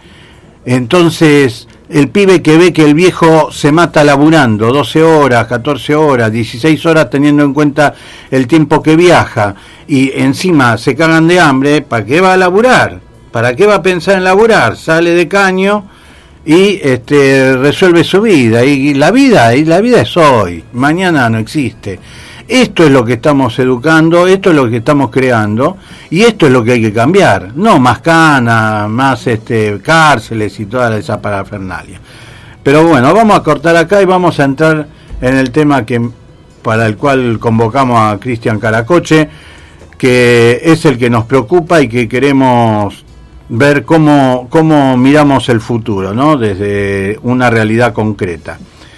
C: Entonces el pibe que ve que el viejo se mata laburando doce horas, catorce horas, dieciséis horas, teniendo en cuenta el tiempo que viaja, y encima se cagan de hambre, ¿para qué va a laburar? ¿Para qué va a pensar en laburar? Sale de caño y este resuelve su vida, y la vida, y la vida es hoy, mañana no existe. Esto es lo que estamos educando, esto es lo que estamos creando, y esto es lo que hay que cambiar. No más canas, más este, cárceles y toda esa parafernalia. Pero bueno, vamos a cortar acá y vamos a entrar en el tema que para el cual convocamos a Cristian Caracoche, que es el que nos preocupa y que queremos ver cómo, cómo miramos el futuro, ¿no? Desde una realidad concreta.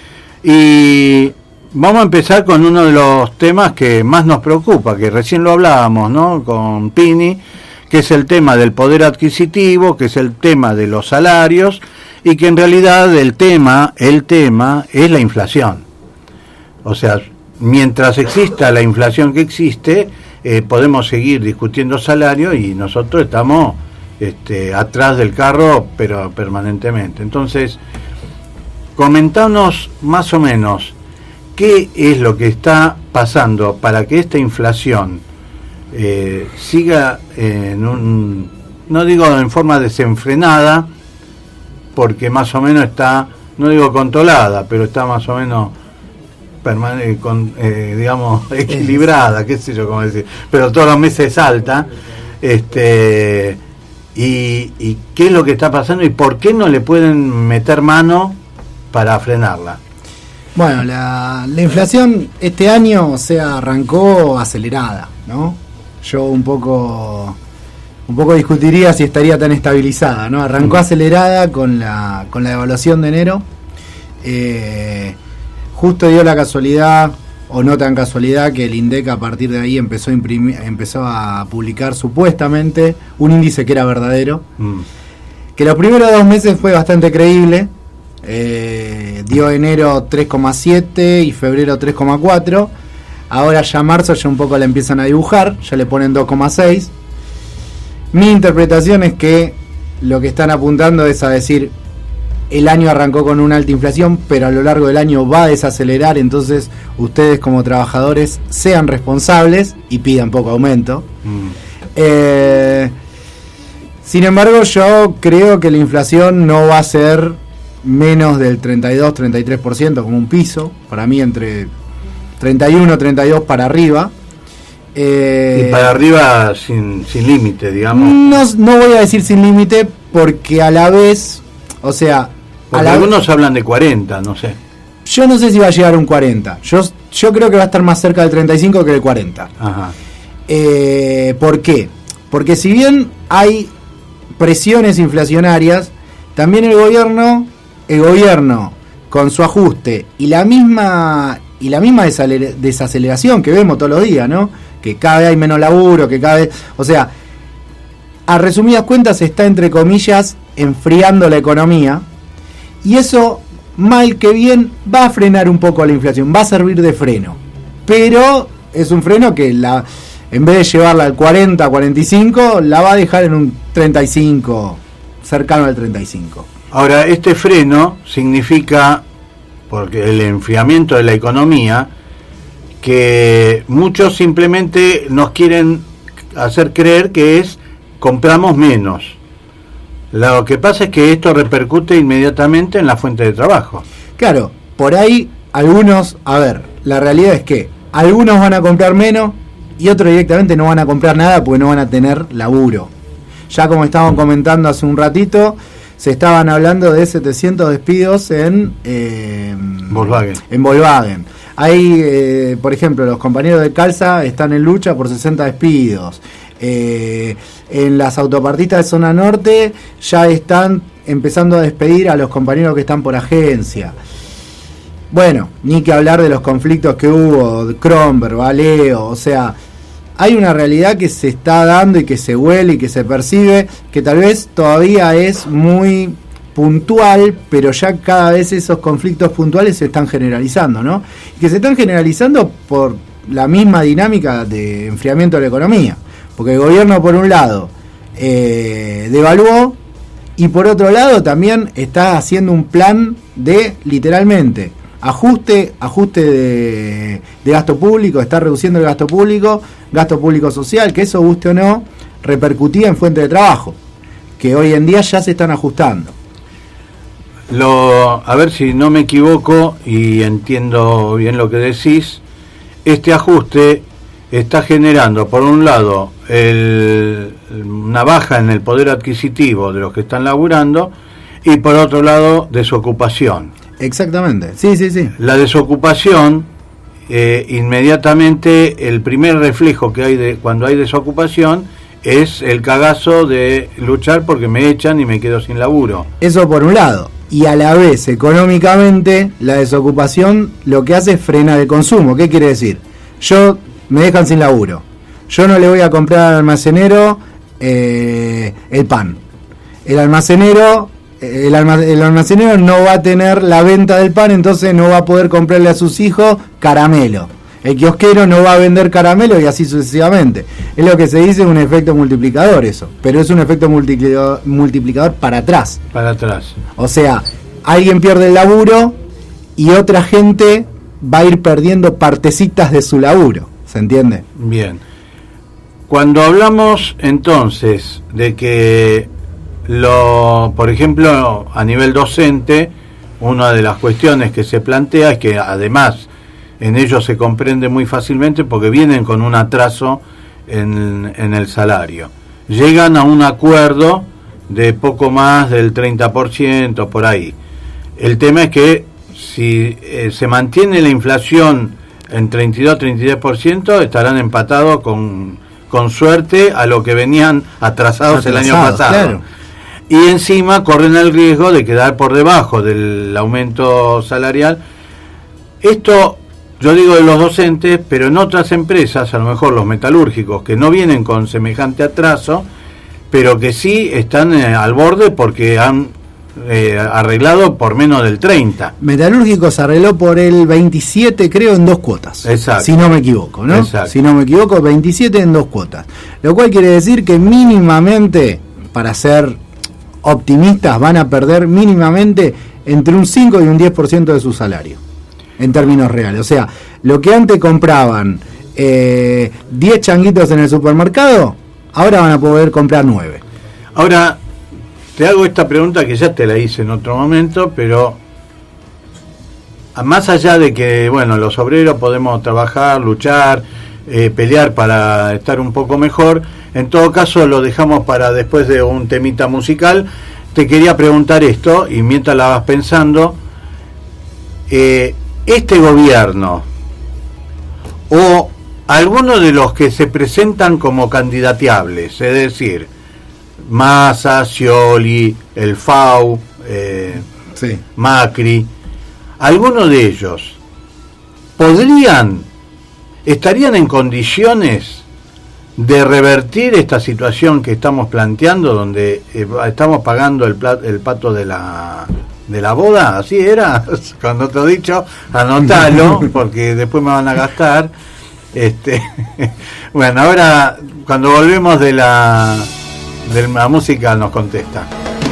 C: Y vamos a empezar con uno de los temas que más nos preocupa, que recién lo hablábamos, ¿no? Con Pini, que es el tema del poder adquisitivo, que es el tema de los salarios, y que en realidad el tema, el tema es la inflación. O sea, mientras exista la inflación que existe, eh, podemos seguir discutiendo salarios y nosotros estamos este, atrás del carro, pero permanentemente. Entonces, comentanos más o menos ¿qué es lo que está pasando para que esta inflación eh, siga en un, no digo en forma desenfrenada, porque más o menos está, no digo controlada, pero está más o menos permane- con, eh, digamos, equilibrada, qué sé yo cómo decir, pero todos los meses salta, este, y, y qué es lo que está pasando y por qué no le pueden meter mano para frenarla.
D: Bueno, la, la inflación este año, o sea, arrancó acelerada, ¿no? Yo un poco un poco discutiría si estaría tan estabilizada, ¿no? Arrancó acelerada con la con la devaluación de enero. Eh, justo dio la casualidad, o no tan casualidad que el INDEC a partir de ahí empezó a imprimir, empezó a publicar supuestamente un índice que era verdadero, mm. que los primeros dos meses fue bastante creíble, eh, dio enero tres coma siete y febrero tres coma cuatro, ahora ya marzo ya un poco la empiezan a dibujar, ya le ponen dos coma seis. Mi interpretación es que lo que están apuntando es a decir, el año arrancó con una alta inflación, pero a lo largo del año va a desacelerar, entonces ustedes como trabajadores sean responsables y pidan poco aumento. Mm. Eh, sin embargo, yo creo que la inflación no va a ser menos del treinta y dos a treinta y tres por ciento como un piso, para mí entre treinta y uno a treinta y dos para arriba.
C: Eh, y para arriba sin, sin límite, digamos.
D: No, no voy a decir sin límite porque a la vez, o sea...
C: Porque algunos vez, hablan de cuarenta, no sé.
D: Yo no sé si va a llegar a un cuarenta. Yo, yo creo que va a estar más cerca del treinta y cinco que del cuarenta.
C: Ajá.
D: Eh, ¿Por qué? Porque si bien hay presiones inflacionarias, también el gobierno, el gobierno con su ajuste y la misma y la misma desaceleración que vemos todos los días, ¿no? Que cada vez hay menos laburo, que cada vez, o sea, a resumidas cuentas está entre comillas enfriando la economía y eso mal que bien va a frenar un poco la inflación, va a servir de freno, pero es un freno que la en vez de llevarla al cuarenta, cuarenta y cinco, la va a dejar en un treinta y cinco, cercano al treinta y cinco.
C: Ahora, este freno significa, porque el enfriamiento de la economía, que muchos simplemente nos quieren hacer creer que es compramos menos. Lo que pasa es que esto repercute inmediatamente en la fuente de trabajo.
D: Claro, por ahí algunos, a ver, la realidad es que algunos van a comprar menos y otros directamente no van a comprar nada porque no van a tener laburo. Ya como estaban comentando hace un ratito, se estaban hablando de setecientos despidos en eh,
C: Volkswagen.
D: En Volkswagen. Hay, eh, por ejemplo, los compañeros de Calza están en lucha por sesenta despidos. Eh, en las autopartistas de zona norte ya están empezando a despedir a los compañeros que están por agencia. Bueno, ni que hablar de los conflictos que hubo, de Kronberg, Valeo, o sea, hay una realidad que se está dando y que se huele y que se percibe, que tal vez todavía es muy puntual, pero ya cada vez esos conflictos puntuales se están generalizando, ¿no? Y que se están generalizando por la misma dinámica de enfriamiento de la economía, porque el gobierno por un lado eh, devaluó y por otro lado también está haciendo un plan de, literalmente, ajuste ajuste de, de gasto público, está reduciendo el gasto público, gasto público social, que eso, guste o no, repercutía en fuente de trabajo, que hoy en día ya se están ajustando.
C: Lo, a ver si no me equivoco y entiendo bien lo que decís, este ajuste está generando, por un lado, el, una baja en el poder adquisitivo de los que están laburando y por otro lado, desocupación.
D: Exactamente, sí, sí, sí.
C: La desocupación, eh, inmediatamente el primer reflejo que hay de cuando hay desocupación es el cagazo de luchar porque me echan y me quedo sin laburo.
D: Eso por un lado. Y a la vez, económicamente, la desocupación lo que hace es frenar el consumo. ¿Qué quiere decir? Yo me dejan sin laburo. Yo no le voy a comprar al almacenero eh, el pan. El almacenero... El, alma, el almacenero no va a tener la venta del pan, entonces no va a poder comprarle a sus hijos caramelo. El kiosquero no va a vender caramelo y así sucesivamente. Es lo que se dice un efecto multiplicador eso, pero es un efecto multiplicador, multiplicador para atrás.
C: Para atrás.
D: O sea, alguien pierde el laburo y otra gente va a ir perdiendo partecitas de su laburo. ¿Se entiende?
C: Bien. Cuando hablamos entonces de que Lo, por ejemplo, a nivel docente, una de las cuestiones que se plantea es que además en ellos se comprende muy fácilmente porque vienen con un atraso en, en el salario. Llegan a un acuerdo de poco más del treinta por ciento por ahí. El tema es que si eh, se mantiene la inflación en treinta y dos a treinta y tres por ciento estarán empatados con, con suerte a lo que venían atrasados, atrasados el año pasado. Claro. Y encima corren el riesgo de quedar por debajo del aumento salarial. Esto yo digo de los docentes, pero en otras empresas, a lo mejor los metalúrgicos, que no vienen con semejante atraso, pero que sí están eh, al borde porque han eh, arreglado por menos del treinta.
D: Metalúrgicos arregló por el veintisiete, creo, en dos cuotas.
C: Exacto.
D: Si no me equivoco, ¿no?
C: Exacto.
D: Si no me equivoco, veintisiete en dos cuotas. Lo cual quiere decir que mínimamente, para ser optimistas, van a perder mínimamente entre un cinco y un diez por ciento de su salario, en términos reales. O sea, lo que antes compraban eh, diez changuitos en el supermercado, ahora van a poder comprar nueve.
C: Ahora, te hago esta pregunta que ya te la hice en otro momento, pero más allá de que, bueno, los obreros podemos trabajar, luchar, eh, pelear para estar un poco mejor, en todo caso lo dejamos para después de un temita musical. Te quería preguntar esto, y mientras la vas pensando, eh, este gobierno o algunos de los que se presentan como candidateables, es decir, Massa, Scioli, el F A U, eh,
D: sí.
C: Macri, algunos de ellos podrían, estarían en condiciones de revertir esta situación que estamos planteando, donde eh, estamos pagando el, plat, el pato de la de la boda, así era, cuando te he dicho, anotalo, porque después me van a gastar. Este, bueno, ahora cuando volvemos de la de la música nos contesta.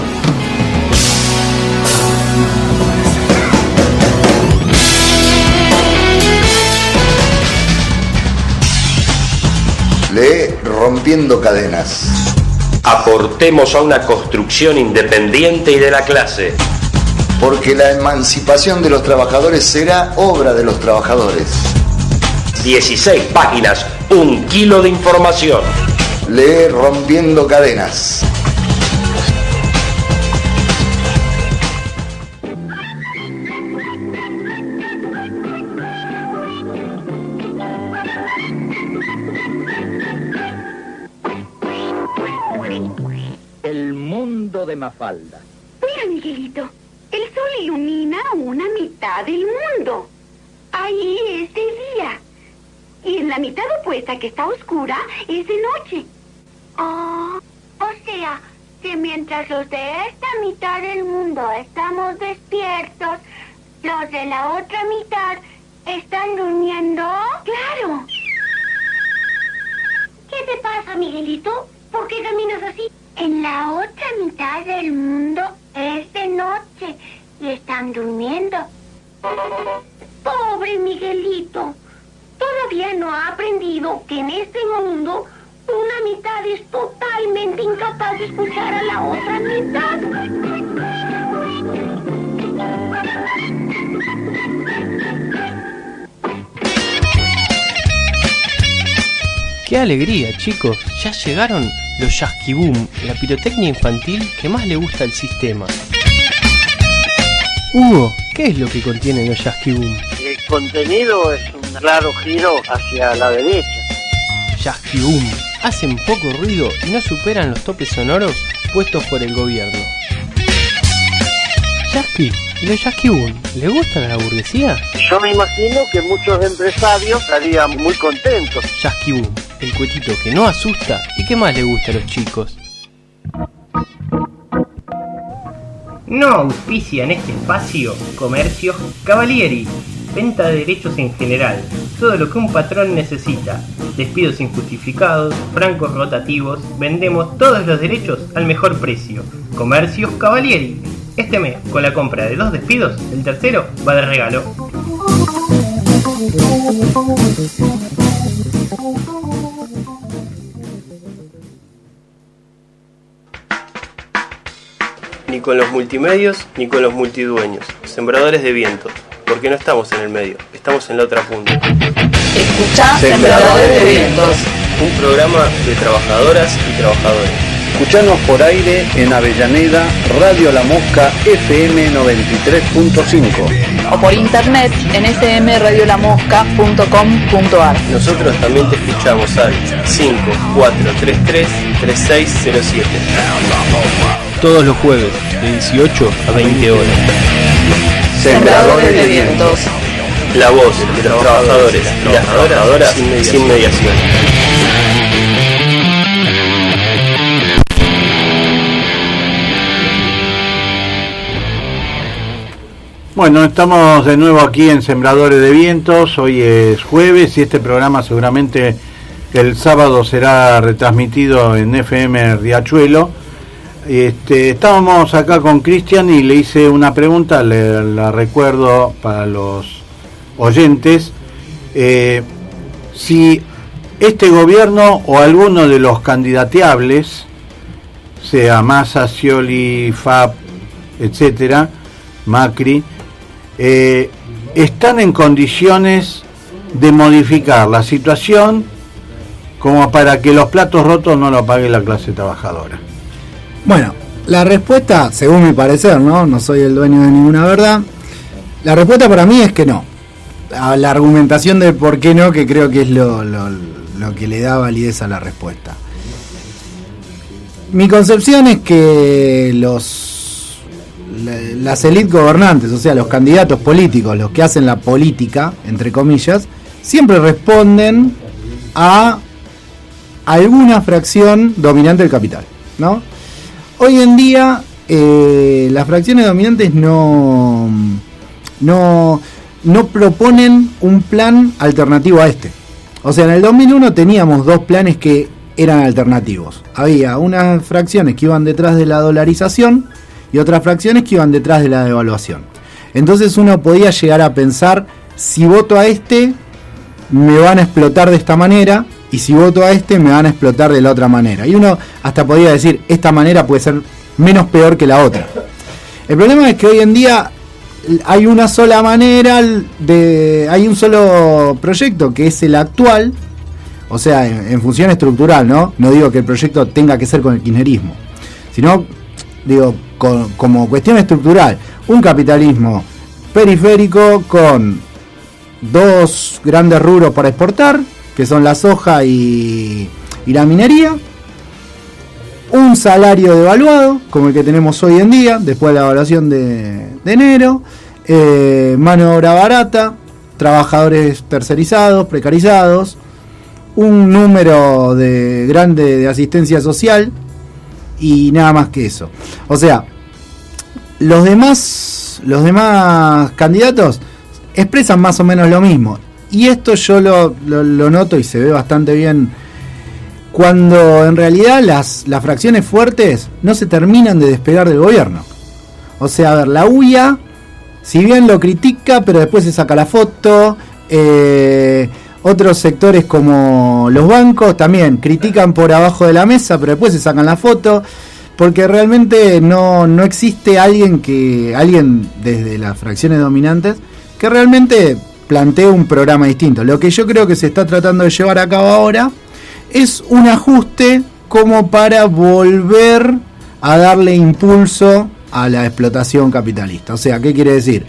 G: Lee Rompiendo Cadenas.
M: Aportemos a una construcción independiente y de la clase.
G: Porque la emancipación de los trabajadores será obra de los trabajadores.
M: dieciséis páginas, un kilo de información.
G: Lee Rompiendo Cadenas.
N: El mundo de Mafalda.
O: Mira, Miguelito, el sol ilumina una mitad del mundo. Ahí es de día. Y en la mitad opuesta, que está oscura, es de noche. Oh, o sea, que mientras los de esta mitad del mundo estamos despiertos, los de la otra mitad están durmiendo. ¡Claro! ¿Qué te pasa, Miguelito? ¿Por qué caminas así? En la otra mitad del mundo es de noche y están durmiendo. Pobre Miguelito. Todavía no ha aprendido que en este mundo una mitad es totalmente incapaz de escuchar a la otra mitad.
A: ¡Qué alegría, chicos! Ya llegaron los Yasky-Boom, la pirotecnia infantil que más le gusta al sistema. Hugo, ¿qué es lo que contienen los Yasky-Boom?
P: El contenido es un claro giro hacia la derecha.
A: Yasky-Boom hacen poco ruido y no superan los topes sonoros puestos por el gobierno. Yasky, ¿y los Yasky-Boom le gustan a la burguesía?
P: Yo me imagino que muchos empresarios estarían muy contentos.
A: Yasky-Boom, el cuetito que no asusta y que más le gusta a los chicos.
Q: No auspician este espacio Comercios Cavalieri. Venta de derechos en general, todo lo que un patrón necesita. Despidos injustificados, francos rotativos, vendemos todos los derechos al mejor precio. Comercios Cavalieri. Este mes, con la compra de dos despidos, el tercero va de regalo.
A: Ni con los multimedios, ni con los multidueños. Sembradores de viento. Porque no estamos en el medio, estamos en la otra punta.
B: Escuchá Sembradores de Vientos.
A: Un programa de trabajadoras y trabajadores.
C: Escuchanos por aire en Avellaneda, Radio La Mosca F M noventa y tres punto cinco.
B: O por internet en f m radio la mosca punto com punto a r.
A: Nosotros también te escuchamos al cinco cuatro tres tres tres seis cero siete. Todos los jueves de dieciocho a veinte horas.
B: Sembradores de Vientos.
M: La voz de los trabajadores y las trabajadoras sin mediación.
C: Bueno, estamos de nuevo aquí en Sembradores de Vientos. Hoy es jueves y este programa seguramente el sábado será retransmitido en F M Riachuelo. Este, estábamos acá con Cristian y le hice una pregunta, le, la recuerdo para los oyentes. Eh, si este gobierno o alguno de los candidateables, sea Massa, Scioli, F A P, etcétera, Macri, eh, están en condiciones de modificar la situación como para que los platos rotos no lo pague la clase trabajadora.
D: Bueno, la respuesta, según mi parecer, no, no soy el dueño de ninguna verdad, la respuesta para mí es que no. La, la argumentación de por qué no, que creo que es lo, lo, lo que le da validez a la respuesta. Mi concepción es que los las élites gobernantes, o sea, los candidatos políticos, los que hacen la política, entre comillas, siempre responden a alguna fracción dominante del capital, ¿no? Hoy en día eh, las fracciones dominantes no, no, no proponen un plan alternativo a este. O sea, en el dos mil uno teníamos dos planes que eran alternativos. Había unas fracciones que iban detrás de la dolarización y otras fracciones que iban detrás de la devaluación. Entonces uno podía llegar a pensar, si voto a este, me van a explotar de esta manera, y si voto a este, me van a explotar de la otra manera. Y uno hasta podía decir, esta manera puede ser menos peor que la otra. El problema es que hoy en día hay una sola manera, de, hay un solo proyecto, que es el actual, o sea, en, en función estructural, ¿no? No digo que el proyecto tenga que ser con el kirchnerismo, sino, digo, con, como cuestión estructural, un capitalismo periférico con dos grandes rubros para exportar, que son la soja y, y la minería, un salario devaluado, como el que tenemos hoy en día, después de la evaluación de, de enero, eh, mano de obra barata, trabajadores tercerizados, precarizados, un número de grande de asistencia social y nada más que eso. O sea, los demás, los demás candidatos expresan más o menos lo mismo. Y esto yo lo, lo, lo noto y se ve bastante bien cuando en realidad las, las fracciones fuertes no se terminan de despegar del gobierno. O sea, a ver, la U I A, si bien lo critica, pero después se saca la foto. Eh, otros sectores como los bancos también critican por abajo de la mesa, pero después se sacan la foto. Porque realmente no, no existe alguien que alguien desde las fracciones dominantes que realmente plantee un programa distinto. Lo que yo creo que se está tratando de llevar a cabo ahora es un ajuste como para volver a darle impulso a la explotación capitalista. O sea, ¿qué quiere decir?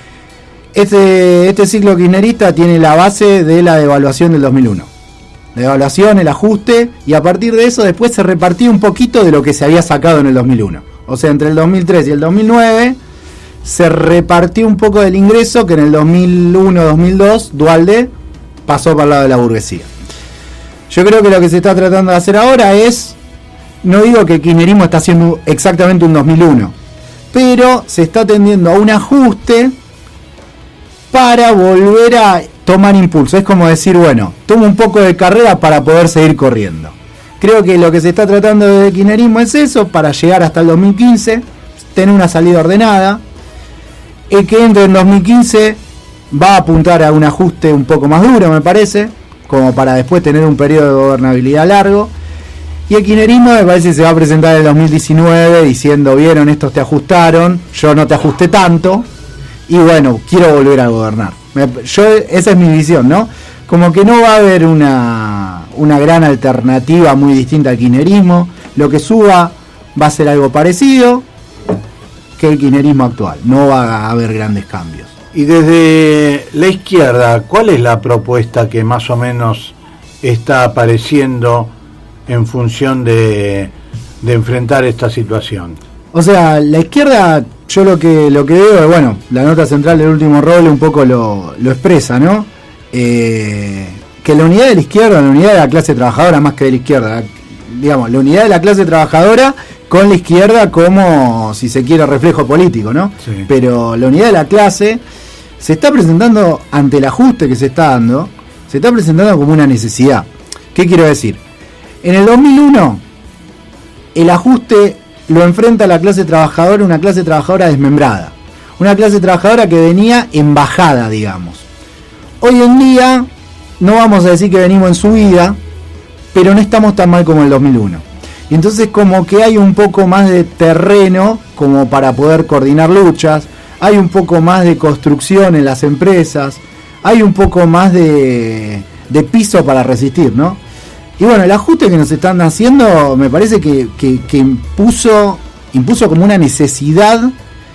D: Este, este ciclo kirchnerista tiene la base de la devaluación del dos mil uno. La devaluación, el ajuste, y a partir de eso después se repartía un poquito de lo que se había sacado en el dos mil uno. O sea, entre el dos mil tres y el dos mil nueve se repartió un poco del ingreso que en el dos mil uno dos mil dos Duhalde pasó para el lado de la burguesía. Yo creo que lo que se está tratando de hacer ahora es, no digo que el kirchnerismo está haciendo exactamente un dos mil uno, pero se está tendiendo a un ajuste para volver a tomar impulso. Es como decir, bueno, tomo un poco de carrera para poder seguir corriendo. Creo que lo que se está tratando desde el kirchnerismo es eso, para llegar hasta el dos mil quince, tener una salida ordenada. El que entre en dos mil quince va a apuntar a un ajuste un poco más duro, me parece, como para después tener un periodo de gobernabilidad largo. Y el kirchnerismo me parece que se va a presentar en el dos mil diecinueve diciendo, vieron, estos te ajustaron, yo no te ajusté tanto, y bueno, quiero volver a gobernar. Yo, esa es mi visión, ¿no? Como que no va a haber una, una gran alternativa muy distinta al kirchnerismo. Lo que suba va a ser algo parecido que el kirchnerismo actual. No va a haber grandes cambios.
C: Y desde la izquierda, ¿cuál es la propuesta que más o menos está apareciendo en función de, de enfrentar esta situación?
D: O sea, la izquierda, yo lo que lo que veo, bueno, la nota central del último rol un poco lo, lo expresa, ¿no? Eh, que la unidad de la izquierda, la unidad de la clase trabajadora más que de la izquierda, digamos, la unidad de la clase trabajadora con la izquierda como, si se quiere, reflejo político, ¿no? Sí. Pero la unidad de la clase se está presentando ante el ajuste que se está dando, se está presentando como una necesidad. ¿Qué quiero decir? En el dos mil uno, el ajuste lo enfrenta la clase trabajadora, una clase trabajadora desmembrada, una clase trabajadora que venía en bajada, digamos. Hoy en día, no vamos a decir que venimos en subida, pero no estamos tan mal como el dos mil uno. Y entonces como que hay un poco más de terreno como para poder coordinar luchas, hay un poco más de construcción en las empresas, hay un poco más de, de piso para resistir, ¿no? Y bueno, el ajuste que nos están haciendo me parece que, que, que impuso, impuso como una necesidad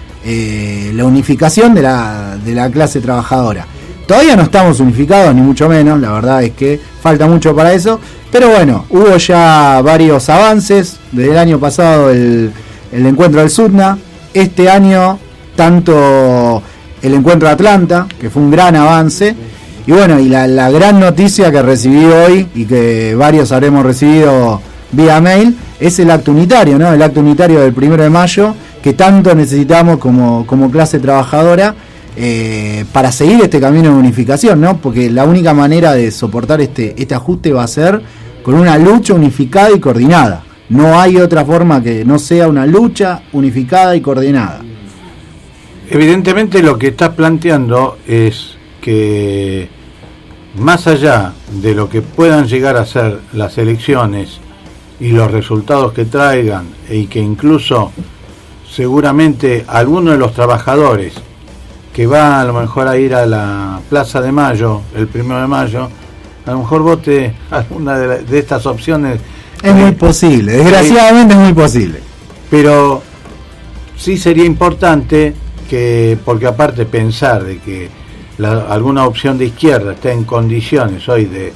D: eh, la unificación de la, de la clase trabajadora. Todavía no estamos unificados, ni mucho menos, la verdad es que falta mucho para eso, pero bueno, hubo ya varios avances, desde el año pasado el, el encuentro del SUTNA, este año tanto el encuentro de Atlanta, que fue un gran avance, y bueno, y la, la gran noticia que recibí hoy, y que varios habremos recibido vía mail, es el acto unitario, ¿no? El acto unitario del primero de mayo, que tanto necesitamos como, como clase trabajadora, Eh, para seguir este camino de unificación, ¿no? Porque la única manera de soportar este, este ajuste va a ser con una lucha unificada y coordinada. No hay otra forma que no sea una lucha unificada y coordinada.
C: Evidentemente lo que estás planteando es que más allá de lo que puedan llegar a ser las elecciones y los resultados que traigan, y que incluso seguramente algunos de los trabajadores que va a lo mejor a ir a la Plaza de Mayo, el primero de mayo, a lo mejor vote alguna de, la, de estas opciones.
D: Es muy posible, desgraciadamente es muy posible.
C: Pero sí sería importante que, porque aparte pensar de que la, alguna opción de izquierda está en condiciones hoy de,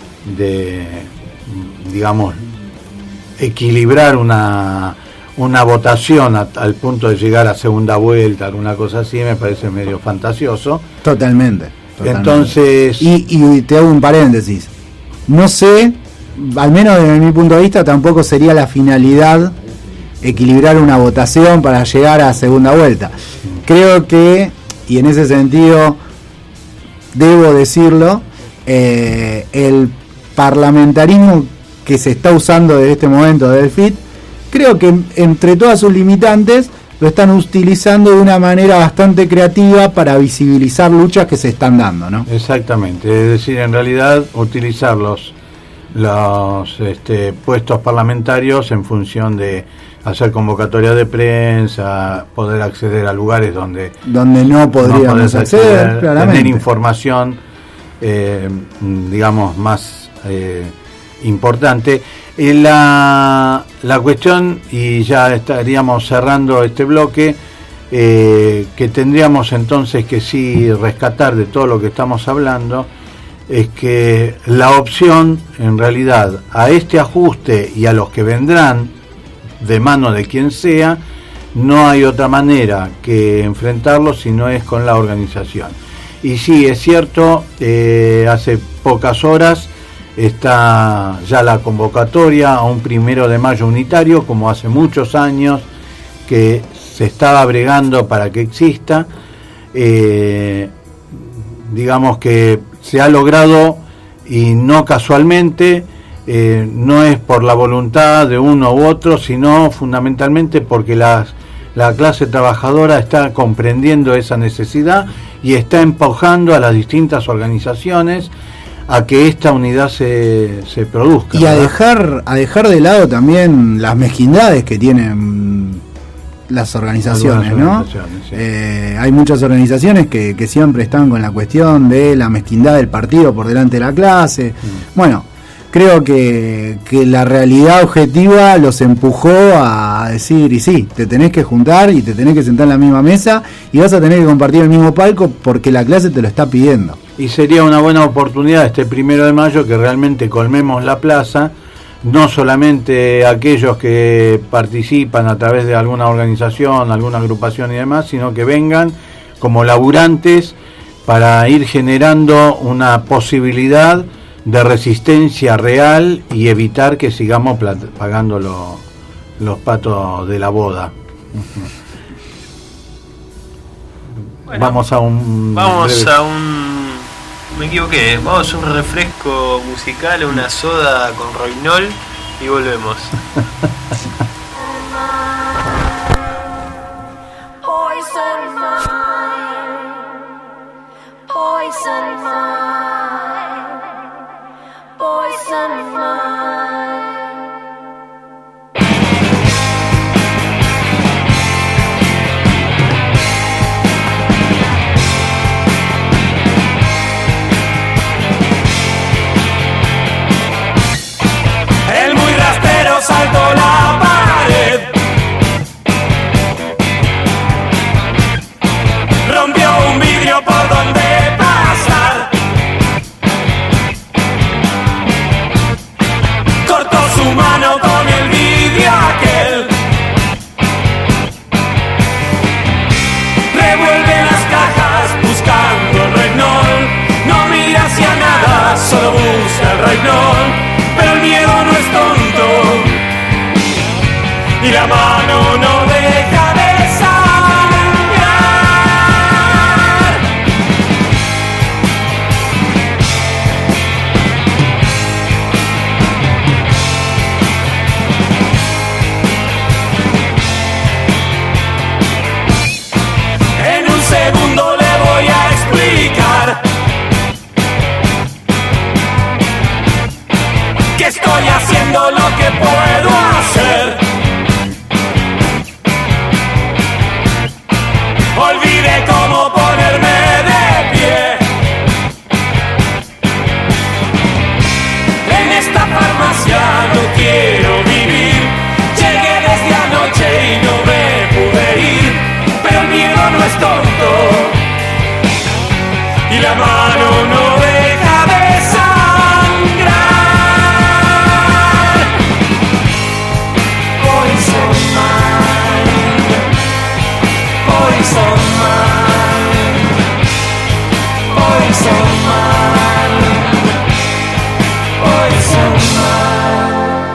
C: de digamos, equilibrar una... una votación a, al punto de llegar a segunda vuelta, alguna cosa así, me parece medio fantasioso.
D: Totalmente. totalmente.
C: Entonces...
D: Y, y te hago un paréntesis. No sé, al menos desde mi punto de vista, tampoco sería la finalidad equilibrar una votación para llegar a segunda vuelta. Creo que, y en ese sentido, debo decirlo, eh, el parlamentarismo que se está usando desde este momento del F I T, creo que entre todas sus limitantes lo están utilizando de una manera bastante creativa para visibilizar luchas que se están dando, ¿no?
C: Exactamente, es decir, en realidad utilizar los, los este, puestos parlamentarios en función de hacer convocatoria de prensa, poder acceder a lugares donde
D: donde no podríamos no acceder, acceder claramente.
C: Tener información, eh, digamos, más eh, importante. La, la cuestión, y ya estaríamos cerrando este bloque, eh, que tendríamos entonces que sí rescatar de todo lo que estamos hablando, es que la opción, en realidad, a este ajuste y a los que vendrán de mano de quien sea, no hay otra manera que enfrentarlo si no es con la organización. Y sí, es cierto, eh, hace pocas horas está ya la convocatoria a un primero de mayo unitario, como hace muchos años que se estaba bregando para que exista. Eh, digamos que se ha logrado, y no casualmente, eh, no es por la voluntad de uno u otro, sino fundamentalmente porque las, la clase trabajadora está comprendiendo esa necesidad y está empujando a las distintas organizaciones a que esta unidad se, se produzca.
D: Y a dejar, a dejar de lado también las mezquindades que tienen las organizaciones, ¿no? Organizaciones, sí. eh, hay muchas organizaciones que, que siempre están con la cuestión de la mezquindad del partido por delante de la clase. Mm. Bueno, creo que, que la realidad objetiva los empujó a decir, y sí, te tenés que juntar y te tenés que sentar en la misma mesa y vas a tener que compartir el mismo palco porque la clase te lo está pidiendo.
C: Y sería una buena oportunidad este primero de mayo que realmente colmemos la plaza no solamente aquellos que participan a través de alguna organización, alguna agrupación y demás, sino que vengan como laburantes para ir generando una posibilidad de resistencia real y evitar que sigamos pagando lo, los patos de la boda.
A: Bueno,
C: vamos a un
A: vamos
C: breve...
A: a un me equivoqué vamos a un refresco musical, una soda con Rohypnol y volvemos.
R: Poison mine, poison mine, poison mine.
S: El muy rastrero saltó la pared, rompió un vidrio por donde pasar, cortó su mano con el vidrio aquel, revuelve las cajas buscando el Rohypnol, no mira hacia nada, solo busca el Rohypnol. Pero el miedo no es tonto y la mano no deja de sangrar. En un segundo le voy a explicar que estoy haciendo lo que puedo hacer. Olvidé cómo ponerme de pie. En esta farmacia no quiero vivir. Llegué desde anoche y no me pude ir. Pero el miedo no es tonto y la mano no deja de sangrar. Poison mine, poison mine, poison mine, poison mine.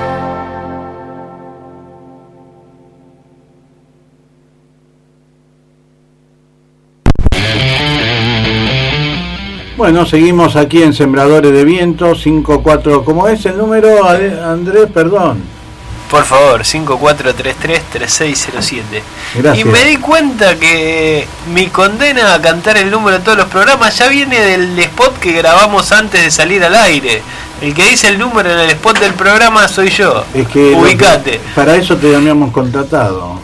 C: Bueno, seguimos aquí en Sembradores de Viento, cinco cuatro, ¿cómo es el número, Andrés? Perdón.
A: Por favor, cinco cuatro tres tres tres seis cero siete.
C: Gracias.
A: Y me di cuenta que mi condena a cantar el número de todos los programas ya viene del spot que grabamos antes de salir al aire. El que dice el número en el spot del programa soy yo.
C: Es que
A: ubicate.
C: Que, para eso te habíamos contratado.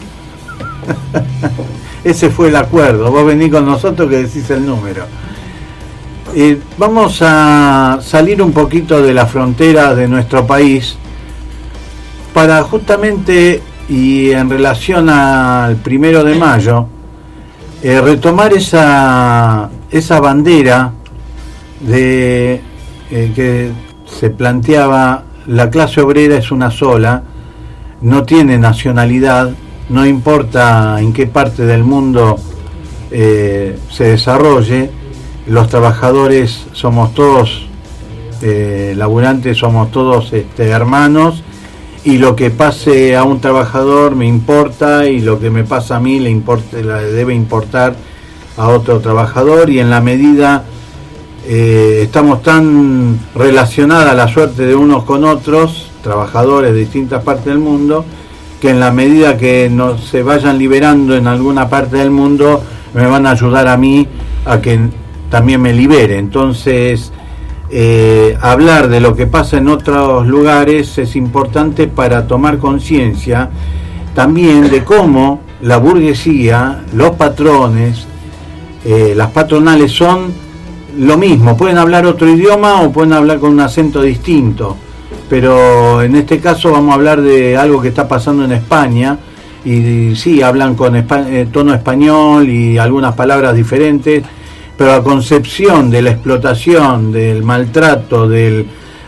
C: Ese fue el acuerdo. Vos venís con nosotros que decís el número. Eh, vamos a salir un poquito de la frontera de nuestro país para justamente, y en relación al primero de mayo, eh, retomar esa esa bandera de eh, que se planteaba: la clase obrera es una sola, no tiene nacionalidad, no importa en qué parte del mundo eh, se desarrolle, los trabajadores somos todos eh, laburantes, somos todos este, hermanos, y lo que pase a un trabajador me importa, y lo que me pasa a mí le importa, le debe importar a otro trabajador, y en la medida eh, estamos tan relacionadas la suerte de unos con otros, trabajadores de distintas partes del mundo, que en la medida que nos se vayan liberando en alguna parte del mundo, me van a ayudar a mí a que también me libere. Entonces, eh, hablar de lo que pasa en otros lugares es importante para tomar conciencia también de cómo la burguesía, los patrones, eh, las patronales son lo mismo. Pueden hablar otro idioma o pueden hablar con un acento distinto, pero en este caso vamos a hablar de algo que está pasando en España, y sí, hablan con espa- eh, tono español y algunas palabras diferentes, pero la concepción de la explotación, del maltrato, del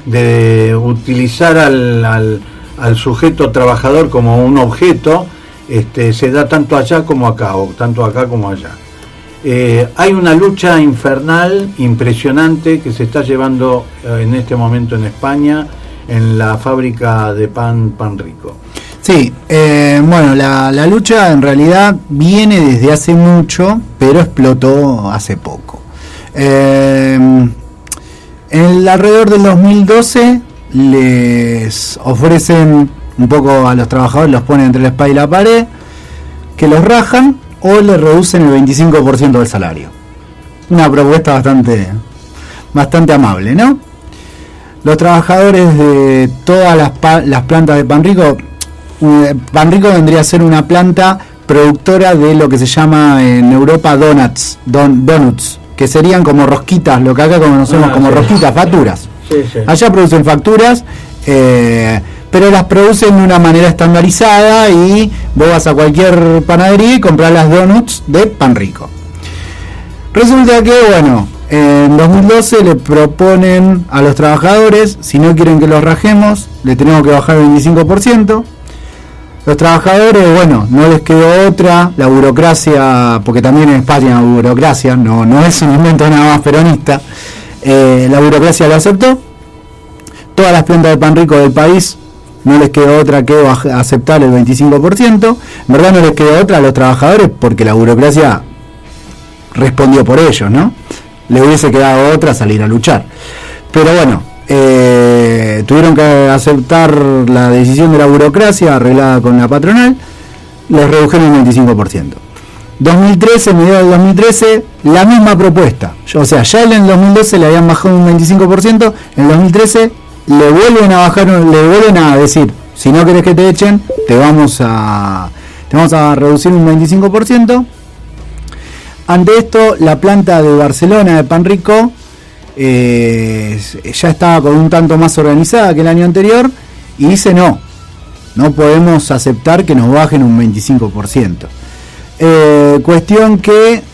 C: de utilizar al, al, al sujeto trabajador como un objeto, este, se da tanto allá como acá, o tanto acá como allá. Eh, hay una lucha infernal, impresionante, que se está llevando eh, en este momento en España, en la fábrica de pan Panrico.
D: Sí, eh, bueno, la, la lucha en realidad viene desde hace mucho, pero explotó hace poco. Eh, en el, alrededor del dos mil doce les ofrecen un poco a los trabajadores, los ponen entre la espada y la pared, que los rajan o les reducen el veinticinco por ciento del salario. Una propuesta bastante, bastante amable, ¿no? Los trabajadores de todas las, pa- las plantas de Panrico, eh, Panrico vendría a ser una planta productora de lo que se llama en Europa donuts, don, donuts, que serían como rosquitas, lo que acá conocemos ah, como sí. rosquitas, facturas. Sí, sí. Allá producen facturas, eh, pero las producen de una manera estandarizada y vos vas a cualquier panadería y compras las donuts de Panrico. Resulta que, bueno, en dos mil doce le proponen a los trabajadores, si no quieren que los rajemos, le tenemos que bajar el veinticinco por ciento. Los trabajadores, bueno, no les quedó otra, la burocracia, porque también en España hay burocracia, no, no es un invento nada más peronista, eh, la burocracia lo aceptó. Todas las plantas de Panrico del país no les quedó otra que baja, aceptar el veinticinco por ciento. En verdad no les quedó otra a los trabajadores porque la burocracia respondió por ellos, ¿no? Le hubiese quedado otra salir a luchar. Pero bueno, eh, tuvieron que aceptar la decisión de la burocracia arreglada con la patronal, les redujeron el veinticinco por ciento. dos mil trece, mediados del dos mil trece, la misma propuesta. O sea, ya en el dos mil doce le habían bajado un veinticinco por ciento, en el dos mil trece le vuelven a bajar, le vuelven a decir, si no querés que te echen, te vamos a, te vamos a reducir un veinticinco por ciento. Ante esto, la planta de Barcelona de Panrico eh, ya estaba con un tanto más organizada que el año anterior y dice no, no podemos aceptar que nos bajen un veinticinco por ciento. Eh, cuestión que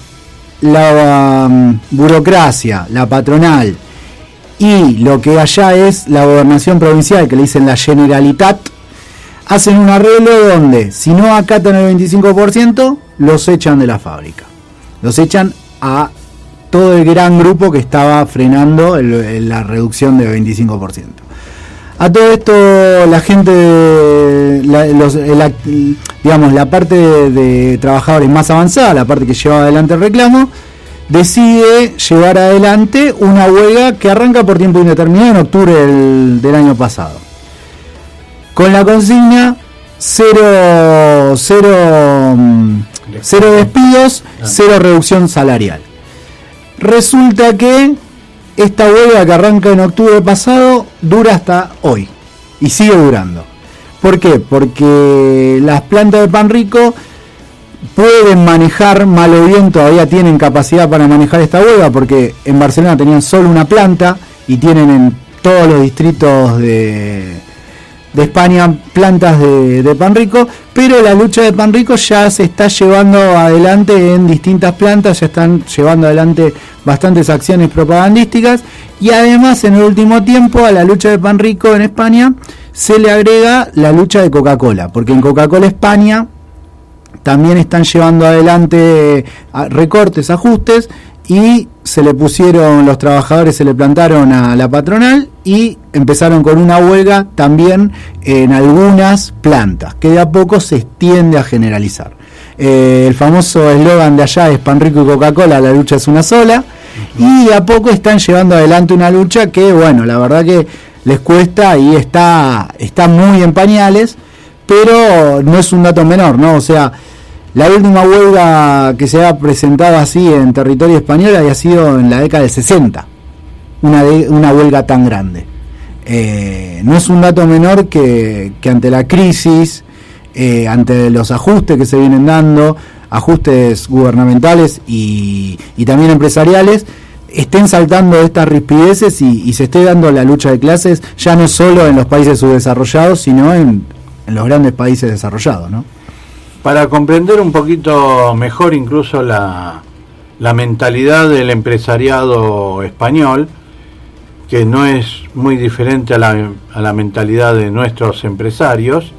D: la um, burocracia, la patronal y lo que allá es la gobernación provincial, que le dicen la Generalitat, hacen un arreglo donde si no acatan el veinticinco por ciento los echan de la fábrica. Los echan a todo el gran grupo que estaba frenando el, el, la reducción del veinticinco por ciento. A todo esto la gente, la, los, la, digamos, la parte de, de trabajadores más avanzada, la parte que lleva adelante el reclamo, decide llevar adelante una huelga que arranca por tiempo indeterminado en octubre del, del año pasado. Con la consigna cero, cero, cero despidos, cero reducción salarial. Resulta que esta huelga que arranca en octubre pasado dura hasta hoy y sigue durando. ¿Por qué? Porque las plantas de Panrico pueden manejar, mal o bien todavía tienen capacidad para manejar esta huelga, porque en Barcelona tenían solo una planta y tienen en todos los distritos de, de España plantas de, de Panrico, pero la lucha de Panrico ya se está llevando adelante en distintas plantas, ya están llevando adelante bastantes acciones propagandísticas y además en el último tiempo a la lucha de Panrico en España se le agrega la lucha de Coca-Cola, porque en Coca-Cola España también están llevando adelante recortes, ajustes y se le pusieron, los trabajadores se le plantaron a la patronal y empezaron con una huelga también en algunas plantas, que de a poco se extiende a generalizar. Eh, el famoso eslogan de allá es Panrico y Coca-Cola, la lucha es una sola, y de a poco están llevando adelante una lucha que, bueno, la verdad que les cuesta y está, está muy en pañales, pero no es un dato menor, ¿no? O sea, la última huelga que se ha presentado así en territorio español había sido en la década del sesenta, una, de, una huelga tan grande. Eh, no es un dato menor que, que ante la crisis, eh, ante los ajustes que se vienen dando, ajustes gubernamentales y, y también empresariales, estén saltando estas rispideces y, y se esté dando la lucha de clases ya no solo en los países subdesarrollados, sino en, en los grandes países desarrollados, ¿no?
C: Para comprender un poquito mejor incluso la, la mentalidad del empresariado español, que no es muy diferente a la, a la mentalidad de nuestros empresarios,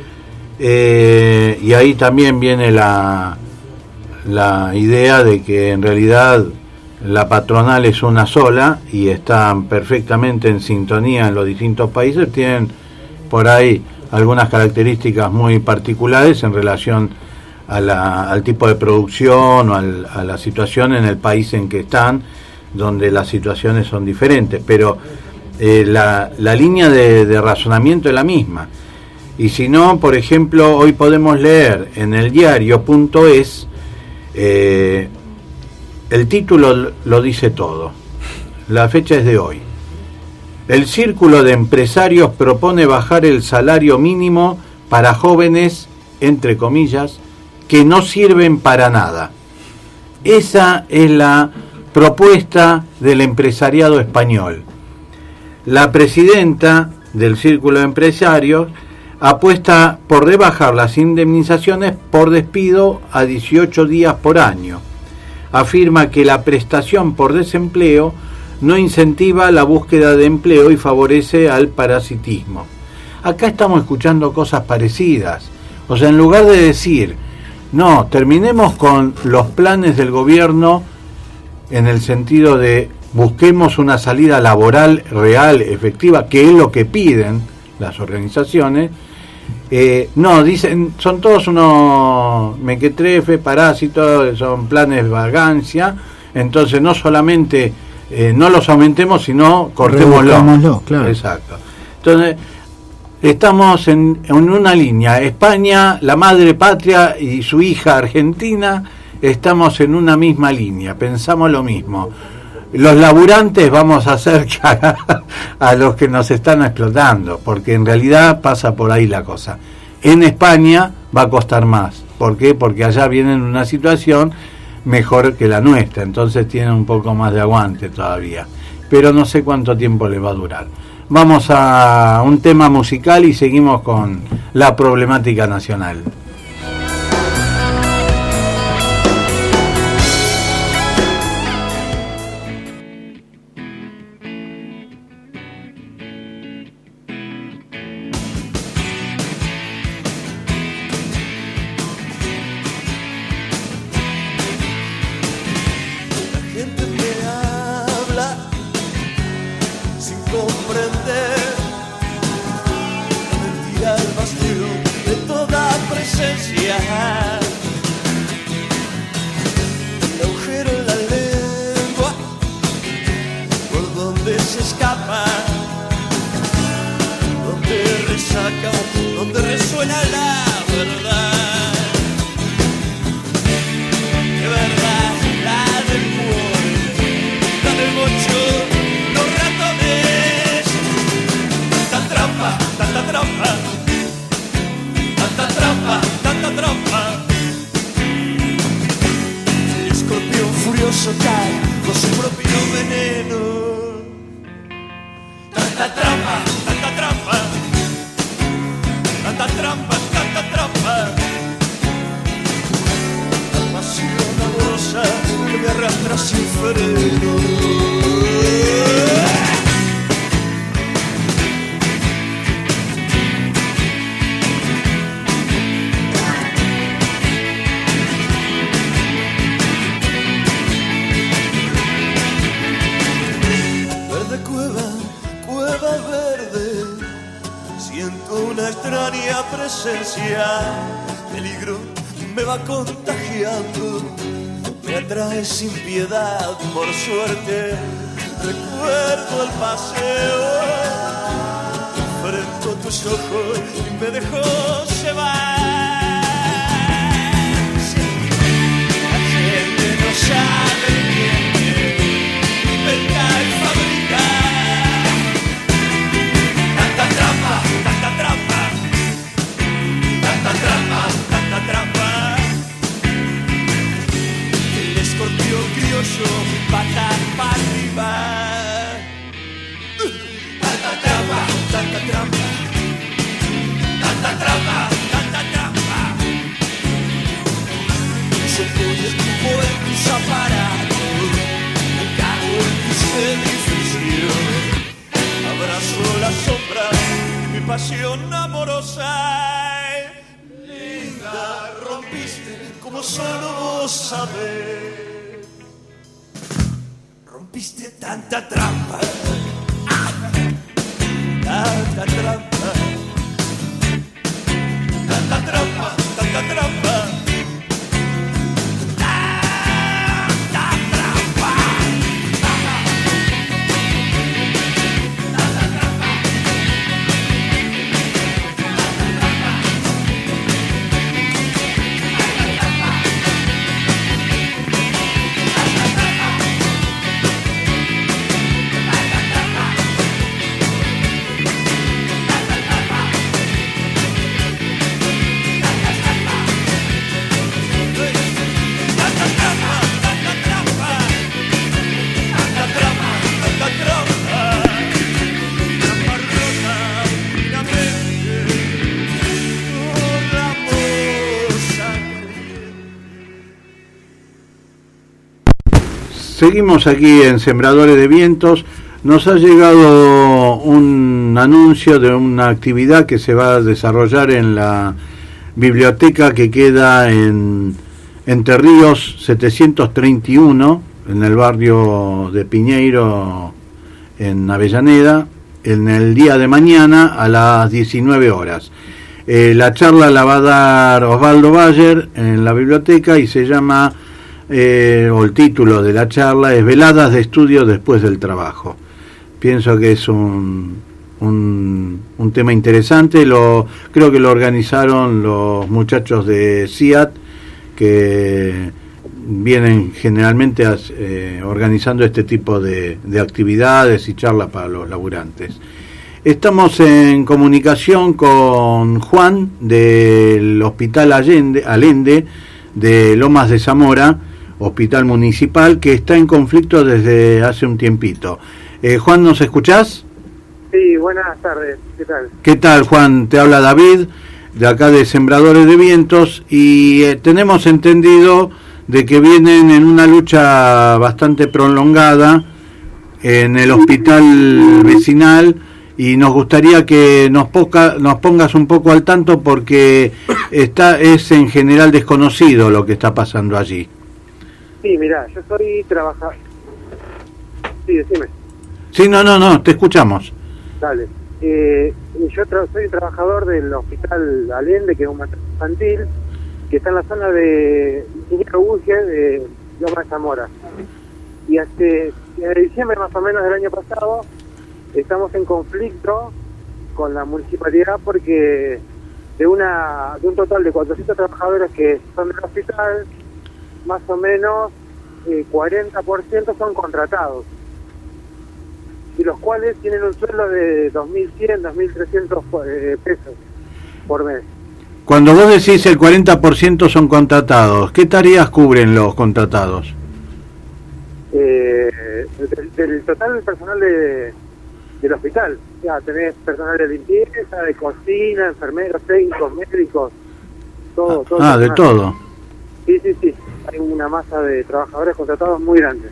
C: eh, y ahí también viene la, la idea de que en realidad la patronal es una sola y están perfectamente en sintonía en los distintos países, tienen por ahí algunas características muy particulares en relación a la, al tipo de producción o al, a la situación en el país en que están, donde las situaciones son diferentes, pero eh, la, la línea de, de razonamiento es la misma. Y si no, por ejemplo, hoy podemos leer en el diario punto es, eh, el título lo dice todo, la fecha es de hoy. El Círculo de Empresarios propone bajar el salario mínimo para jóvenes, entre comillas, que no sirven para nada. Esa es la propuesta del empresariado español. La presidenta del Círculo de Empresarios apuesta por rebajar las indemnizaciones por despido a dieciocho días por año. Afirma que la prestación por desempleo no incentiva la búsqueda de empleo y favorece al parasitismo. Acá estamos escuchando cosas parecidas. O sea, en lugar de decir, no, terminemos con los planes del gobierno en el sentido de busquemos una salida laboral real, efectiva, que es lo que piden las organizaciones, eh, no, dicen, son todos unos mequetrefes, parásitos, son planes de vagancia, entonces no solamente eh, no los aumentemos, sino cortémoslo.
D: Claro.
C: Exacto. Entonces, estamos en, en una línea, España, la madre patria y su hija Argentina, estamos en una misma línea, pensamos lo mismo. Los laburantes vamos a hacer cagar a los que nos están explotando, porque en realidad pasa por ahí la cosa. En España va a costar más. ¿Por qué? Porque allá vienen en una situación mejor que la nuestra, entonces tienen un poco más de aguante todavía. Pero no sé cuánto tiempo les va a durar. Vamos a un tema musical y seguimos con la problemática nacional.
S: Peligro me va contagiando, me atrae sin piedad, por suerte recuerdo el paseo, enfrento tus ojos y me dejó llevar. Sí, la gente no sabe bien inventar y fabricar tanta trampa, tanta trampa. Tanta trampa, tanta trampa. El escorpión criollo pata para arriba. Tanta trampa, tanta trampa. Tanta trampa, tanta trampa. pasión amorosa. Linda, rompiste como solo vos sabés. Rompiste tanta trampa, tanta trampa, tanta trampa, tanta trampa.
C: Seguimos aquí en Sembradores de Vientos. Nos ha llegado un anuncio de una actividad que se va a desarrollar en la biblioteca que queda en Entre Ríos setecientos treinta y uno, en el barrio de Piñeiro, en Avellaneda, en el día de mañana a las diecinueve horas. Eh, la charla la va a dar Osvaldo Bayer en la biblioteca y se llama... Eh, o el título de la charla es Veladas de estudio después del trabajo. Pienso que es un, un, un tema interesante. Lo, creo que lo organizaron los muchachos de C I A T, que vienen generalmente a, eh, organizando este tipo de, de actividades y charlas para los laburantes. Estamos en comunicación con Juan del Hospital Allende, Allende de Lomas de Zamora, Hospital Municipal, que está en conflicto desde hace un tiempito. Eh, Juan, ¿nos escuchás?
P: Sí, buenas tardes. ¿Qué tal?
C: ¿Qué tal, Juan? Te habla David, de acá de Sembradores de Vientos, y eh, tenemos entendido de que vienen en una lucha bastante prolongada en el hospital vecinal, y nos gustaría que nos, poca, nos pongas un poco al tanto, porque está es en general desconocido lo que está pasando allí.
P: Sí, mira, yo soy trabajador. Sí, decime.
C: Sí, no, no, no, te escuchamos.
P: Dale. Eh, yo tra soy trabajador del Hospital Allende, que es un materno infantil, que está en la zona de Ingeniero Buge, de Lomas de Zamora. Y hace desde diciembre más o menos del año pasado estamos en conflicto con la municipalidad porque de una de un total de cuatrocientos trabajadores que son del hospital, más o menos eh, cuarenta por ciento son contratados, y los cuales tienen un sueldo de dos mil cien, dos mil trescientos eh, pesos por mes.
C: Cuando vos decís el cuarenta por ciento son contratados, ¿qué tareas cubren los contratados?
P: Eh, del, del total del personal de, del hospital, ya tenés personal de limpieza, de cocina, enfermeros, técnicos, médicos, todo. todo
C: ah, de todo.
P: Sí, sí, sí. Hay una masa de trabajadores contratados muy grande.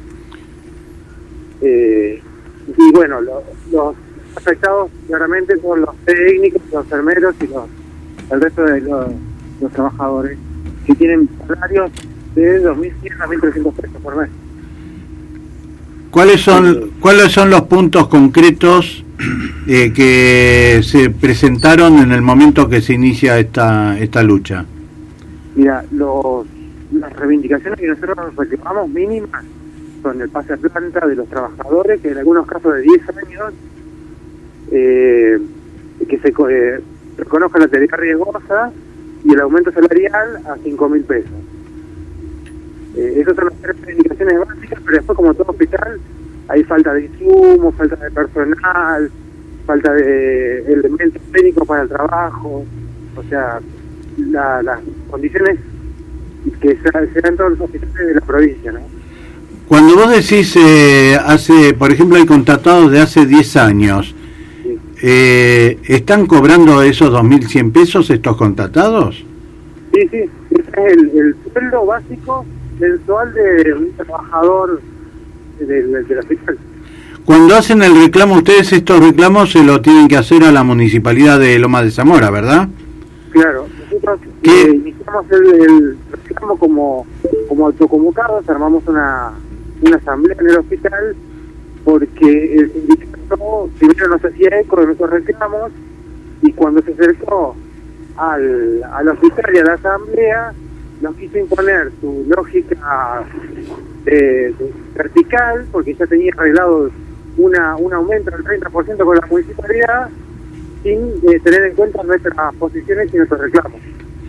P: Eh, y bueno, lo, los afectados claramente son los técnicos, los enfermeros y los, el resto de los, los trabajadores, que tienen salarios de dos mil cien a mil trescientos pesos por mes.
C: ¿Cuáles son, ¿cuáles son los puntos concretos eh, que se presentaron en el momento que se inicia esta, esta lucha?
P: Mira, los las reivindicaciones que nosotros nos reclamamos mínimas son el pase a planta de los trabajadores, que en algunos casos de diez años, eh, que se eh, reconozca la tarea riesgosa, y el aumento salarial a cinco mil pesos. Eh, esas son las tres reivindicaciones básicas, pero después, como todo hospital, hay falta de insumos, falta de personal, falta de elementos técnicos para el trabajo, o sea, la, las condiciones que se, se dan en todos los hospitales de la provincia, ¿no?
C: Cuando vos decís, eh, hace, por ejemplo, hay contratados de hace diez años, sí. eh, ¿están cobrando esos dos mil cien pesos estos contratados?
P: Sí, sí, ese es el, el sueldo básico mensual de un trabajador del, del hospital.
C: Cuando hacen el reclamo, ustedes estos reclamos se lo tienen que hacer a la Municipalidad de Lomas de Zamora, ¿verdad?
P: Claro, nosotros eh, iniciamos el, el reclamo como, como autoconvocados, armamos una, una asamblea en el hospital porque el sindicato primero nos hacía eco de nuestros reclamos y cuando se acercó al, al hospital y a la asamblea nos quiso imponer su lógica de, de vertical porque ya tenía arreglado una, un aumento del treinta por ciento con la municipalidad sin eh, tener en cuenta nuestras posiciones y nuestros reclamos.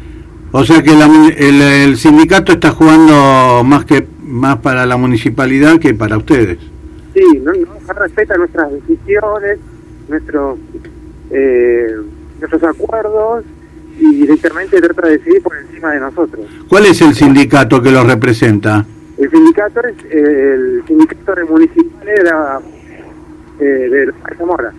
C: O sea que la, el, el sindicato está jugando más que más para la municipalidad que para ustedes.
P: Sí, no, no respeta nuestras decisiones, nuestros eh, nuestros acuerdos y directamente trata de decidir por encima de nosotros.
C: ¿Cuál es el sindicato que los representa?
P: El sindicato es eh, el sindicato de municipales de la eh, de la Zamora.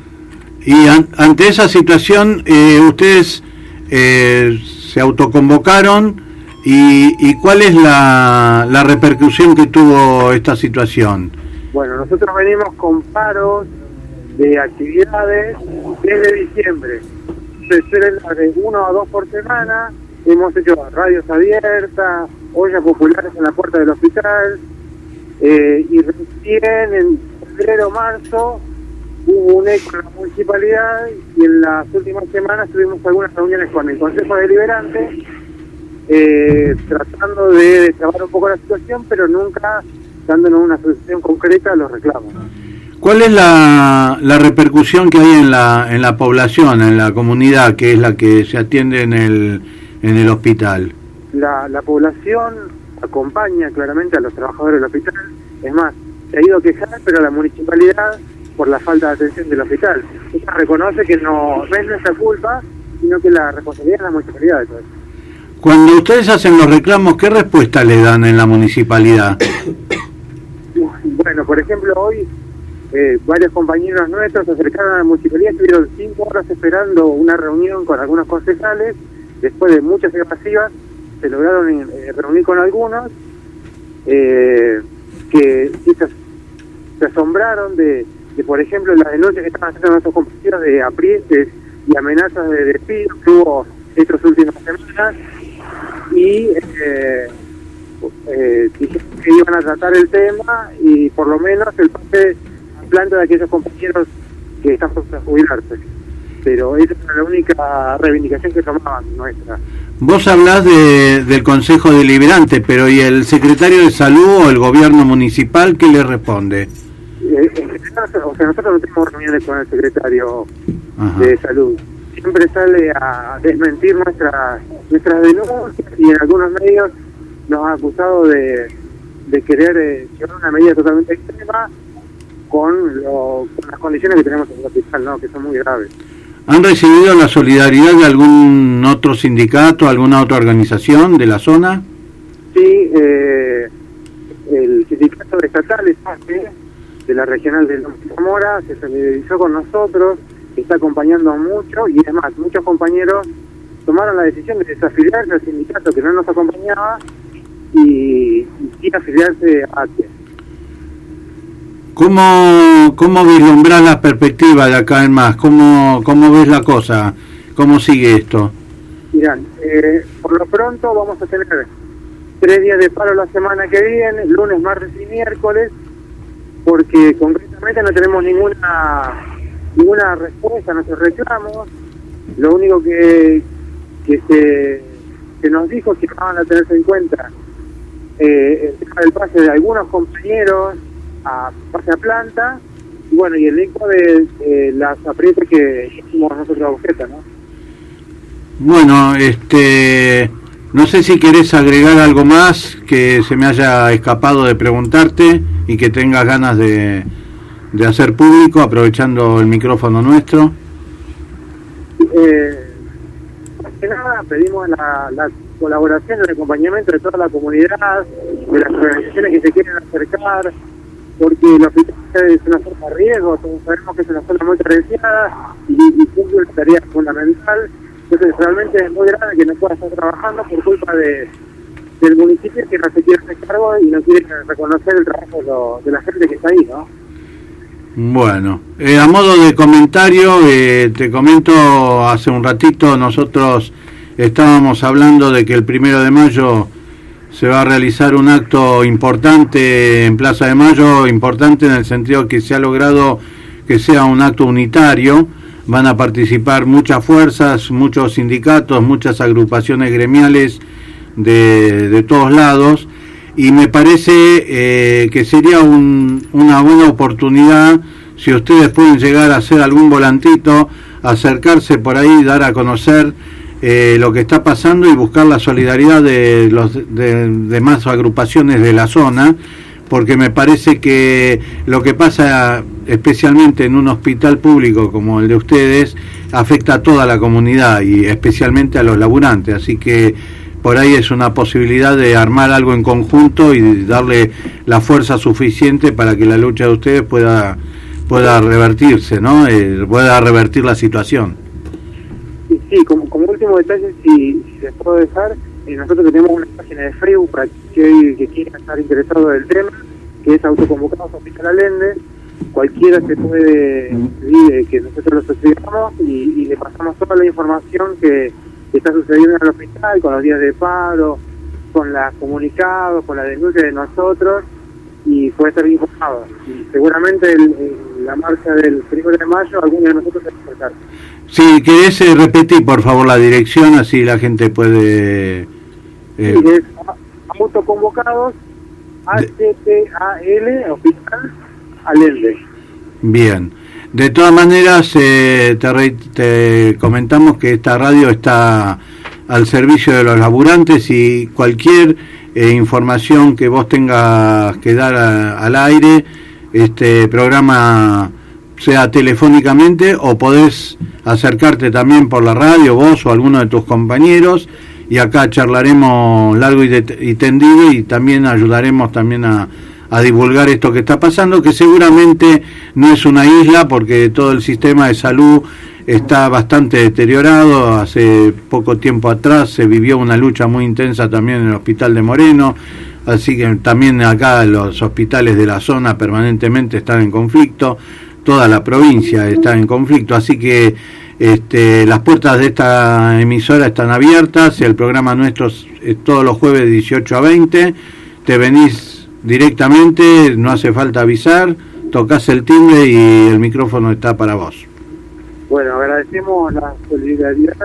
C: Y an, ante esa situación, eh, ustedes eh, se autoconvocaron y, y ¿cuál es la, la repercusión que tuvo esta situación?
P: Bueno, nosotros venimos con paros de actividades desde diciembre. Se suelen dar de uno a dos por semana. Hemos hecho radios abiertas, ollas populares en la puerta del hospital. Eh, y recién en febrero o marzo hubo un eco en la municipalidad y en las últimas semanas tuvimos algunas reuniones con el Consejo Deliberante eh, tratando de destrabar un poco la situación, pero nunca dándonos una solución concreta a los reclamos.
C: ¿Cuál es la, la repercusión que hay en la en la población, en la comunidad, que es la que se atiende en el en el hospital?
P: La, la población acompaña claramente a los trabajadores del hospital. Es más, se ha ido a quejar, pero la municipalidad, por la falta de atención del hospital, ella reconoce que no, no es nuestra culpa, sino que la responsabilidad es la municipalidad de todo eso.
C: Cuando ustedes hacen los reclamos, ¿qué respuesta le dan en la municipalidad?
P: Bueno, por ejemplo, hoy eh, varios compañeros nuestros se acercaron a la municipalidad, estuvieron cinco horas esperando una reunión con algunos concejales, después de muchas evasivas, se lograron eh, reunir con algunos, eh, que se, se asombraron de, de, por ejemplo, las denuncias que estaban haciendo nuestros compañeros de aprietes y amenazas de despido que hubo estas últimas semanas, y eh, eh, dijeron que iban a tratar el tema y por lo menos el pase a planta de aquellos compañeros que están por jubilarse. Pero esa era la única reivindicación que tomaban nuestra.
C: Vos hablás de, del Consejo Deliberante, pero ¿y el secretario de Salud o el gobierno municipal qué le responde?
P: Eh, en general, o sea, nosotros no tenemos reuniones con el secretario Ajá. de Salud. Siempre sale a desmentir nuestras nuestras denuncias y en algunos medios nos ha acusado de, de querer eh, llevar una medida totalmente extrema con, lo, con las condiciones que tenemos en el hospital, ¿no? Que son muy graves.
C: ¿Han recibido la solidaridad de algún otro sindicato, alguna otra organización de la zona?
P: Sí, eh, el sindicato estatal es parte de la regional de Zamora, se solidarizó con nosotros, está acompañando mucho y es más, muchos compañeros tomaron la decisión de desafiliarse al sindicato que no nos acompañaba y, y afiliarse a A T E.
C: ¿Cómo, cómo vislumbrás la perspectiva de acá en más? ¿Cómo, cómo ves la cosa? ¿Cómo sigue esto?
P: Mirá, eh, por lo pronto vamos a tener tres días de paro la semana que viene, lunes, martes y miércoles, porque concretamente no tenemos ninguna ninguna respuesta a nuestros reclamos. Lo único que, que se, se nos dijo es que van a tenerse en cuenta eh, el tema del pase de algunos compañeros a pase a planta, y bueno, y el eco de, de las aprietes que hicimos nosotros a Bujeta, ¿no?
C: Bueno, este, no sé si querés agregar algo más que se me haya escapado de preguntarte y que tengas ganas de, de hacer público, aprovechando el micrófono nuestro.
P: Eh, más que nada pedimos la, la colaboración, el acompañamiento de toda la comunidad, de las organizaciones que se quieren acercar, porque el hospital es una zona de riesgo, todos sabemos que es una zona muy carenciada y, y cumple una tarea fundamental. Entonces realmente es muy grave que no pueda estar trabajando por culpa de del municipio que no se quiere hacer cargo y no quiere reconocer el trabajo de, lo, de la gente que está ahí, ¿no?
C: Bueno, eh, a modo de comentario, eh, te comento, hace un ratito nosotros estábamos hablando de que el primero de mayo se va a realizar un acto importante en Plaza de Mayo, importante en el sentido que se ha logrado que sea un acto unitario. Van a participar muchas fuerzas, muchos sindicatos, muchas agrupaciones gremiales de, de todos lados, y me parece eh, que sería un, una buena oportunidad si ustedes pueden llegar a hacer algún volantito, acercarse por ahí, dar a conocer eh, lo que está pasando y buscar la solidaridad de los de, de más agrupaciones de la zona, porque me parece que lo que pasa especialmente en un hospital público como el de ustedes afecta a toda la comunidad y especialmente a los laburantes, así que por ahí es una posibilidad de armar algo en conjunto y darle la fuerza suficiente para que la lucha de ustedes pueda pueda revertirse, ¿no? Eh, pueda revertir la situación.
P: Sí, sí, como, como último detalle, si, si les puedo dejar, eh, nosotros tenemos una página de Facebook para que, que quiera estar interesado del tema, que es Autoconvocados Hospital Allende. Cualquiera se puede pedir que nosotros lo suscribamos y, y le pasamos toda la información que que está sucediendo en el hospital, con los días de paro, con los comunicados, con la denuncia de nosotros, y puede estar informado. Y seguramente el, el, la marcha del primero de mayo, algunos de nosotros se va a acercar.
C: Si querés eh, repetir por favor la dirección, así la gente puede... Eh...
P: Sí, es Autoconvocados, H P A L, Hospital Allende.
C: Bien. De todas maneras, eh, te, re, te comentamos que esta radio está al servicio de los laburantes y cualquier eh, información que vos tengas que dar a, al aire, este programa, sea telefónicamente o podés acercarte también por la radio, vos o alguno de tus compañeros, y acá charlaremos largo y, de, y tendido y también ayudaremos también a a divulgar esto que está pasando, que seguramente no es una isla porque todo el sistema de salud está bastante deteriorado. Hace poco tiempo atrás se vivió una lucha muy intensa también en el Hospital de Moreno, así que también acá los hospitales de la zona permanentemente están en conflicto, toda la provincia está en conflicto, así que este, las puertas de esta emisora están abiertas, el programa nuestro es todos los jueves de dieciocho a veinte, te venís directamente, no hace falta avisar, tocas el timbre y el micrófono está para vos.
P: Bueno, agradecemos la solidaridad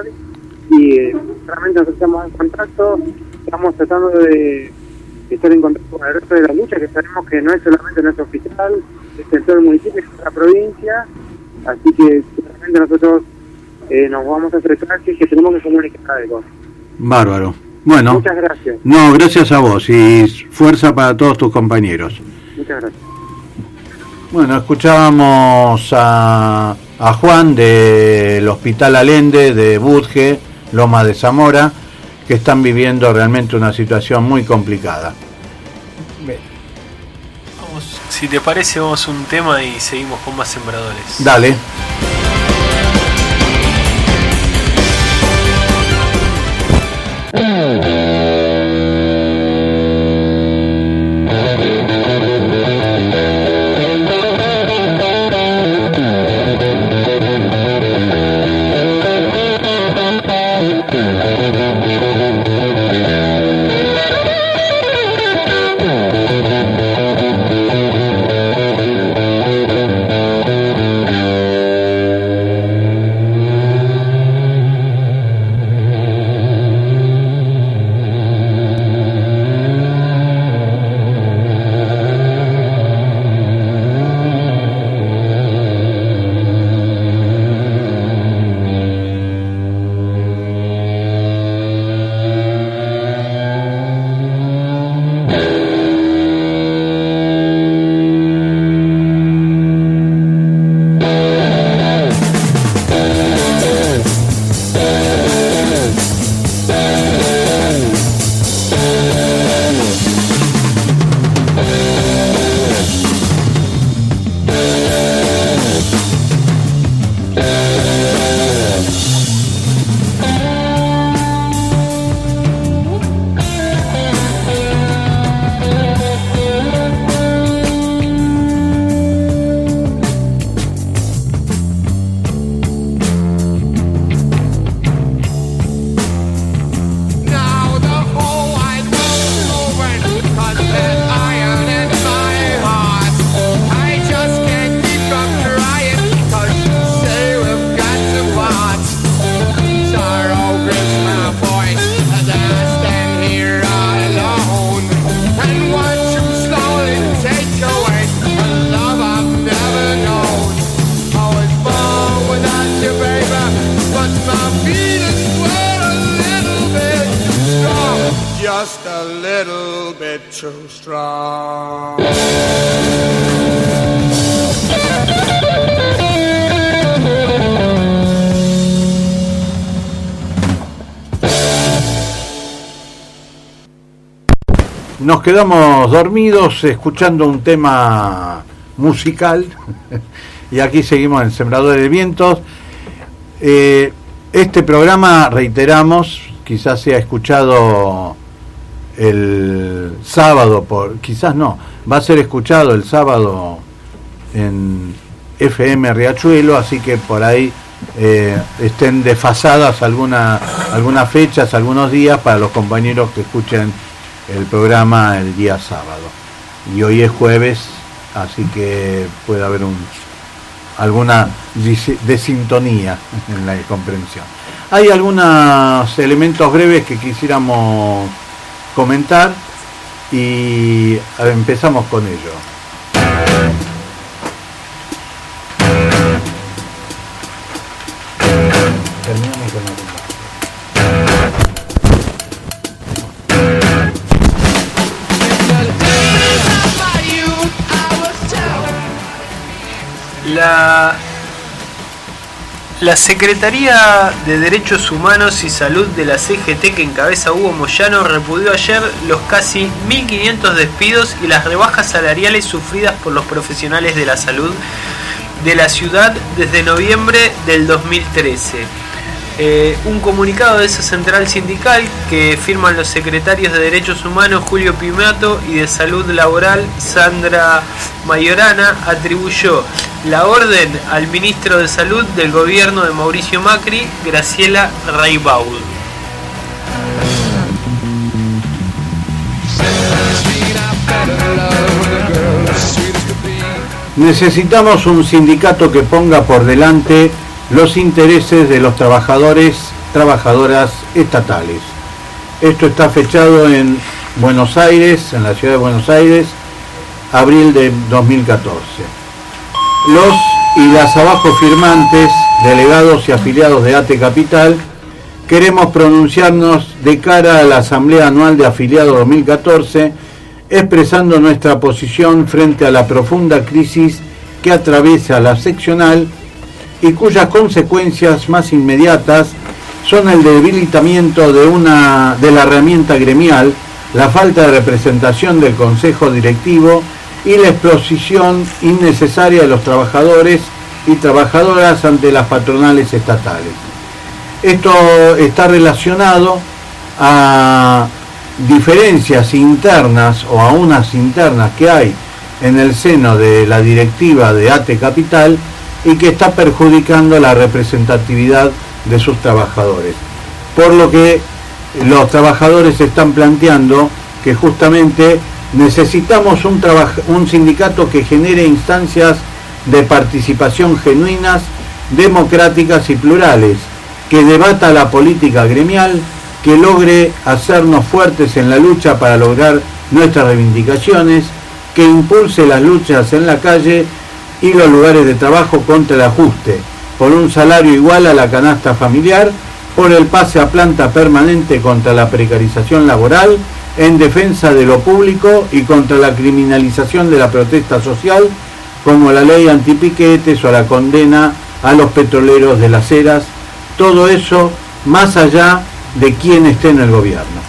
P: y eh, realmente nos estamos en contacto, estamos tratando de estar en contacto con el resto de la lucha, que sabemos que no es solamente nuestro hospital, es en todo el municipio, es en la provincia, así que realmente nosotros eh, nos vamos a acercar si es que tenemos que comunicar algo.
C: Bárbaro. Bueno,
P: muchas gracias.
C: No, gracias a vos y fuerza para todos tus compañeros.
P: Muchas gracias.
C: Bueno, escuchábamos a, a Juan del Hospital Allende de Budge, Loma de Zamora, que están viviendo realmente una situación muy complicada.
A: Vamos, si te parece, vamos a un tema y seguimos con más sembradores.
C: Dale.
S: so strong.
C: Nos quedamos dormidos escuchando un tema musical y aquí seguimos en Sembradores de Vientos. Eh, este programa, reiteramos, quizás sea escuchado el sábado, por quizás no, va a ser escuchado el sábado en F M Riachuelo, así que por ahí eh, estén desfasadas alguna, algunas fechas, algunos días para los compañeros que escuchen el programa el día sábado. Y hoy es jueves, así que puede haber un alguna desintonía en la comprensión. Hay algunos elementos breves que quisiéramos comentar y empezamos con ello. Terminamos con la
A: La, la Secretaría de Derechos Humanos y Salud de la C G T, que encabeza Hugo Moyano, repudió ayer los casi mil quinientos despidos y las rebajas salariales sufridas por los profesionales de la salud de la ciudad desde noviembre del dos mil trece. Eh, un comunicado de esa central sindical que firman los secretarios de Derechos Humanos Julio Pimato y de Salud Laboral Sandra Mayorana atribuyó la orden al ministro de Salud del gobierno de Mauricio Macri, Graciela Raibaud.
C: Necesitamos un sindicato que ponga por delante los intereses de los trabajadores, trabajadoras estatales. Esto está fechado en Buenos Aires, en la ciudad de Buenos Aires, abril de dos mil catorce. Los y las abajo firmantes, delegados y afiliados de ATE Capital, queremos pronunciarnos de cara a la Asamblea Anual de Afiliados dos mil catorce, expresando nuestra posición frente a la profunda crisis que atraviesa la seccional y cuyas consecuencias más inmediatas son el debilitamiento de una de la herramienta gremial, la falta de representación del Consejo Directivo y la exposición innecesaria de los trabajadores y trabajadoras ante las patronales estatales. Esto está relacionado a diferencias internas o a unas internas que hay en el seno de la directiva de ATE Capital y que está perjudicando la representatividad de sus trabajadores. Por lo que los trabajadores están planteando que justamente necesitamos un, un sindicato que genere instancias de participación genuinas, democráticas y plurales, que debata la política gremial, que logre hacernos fuertes en la lucha para lograr nuestras reivindicaciones, que impulse las luchas en la calle y los lugares de trabajo contra el ajuste, por un salario igual a la canasta familiar, por el pase a planta permanente contra la precarización laboral, en defensa de lo público y contra la criminalización de la protesta social, como la ley antipiquetes o la condena a los petroleros de las eras, todo eso más allá de quién esté en el gobierno.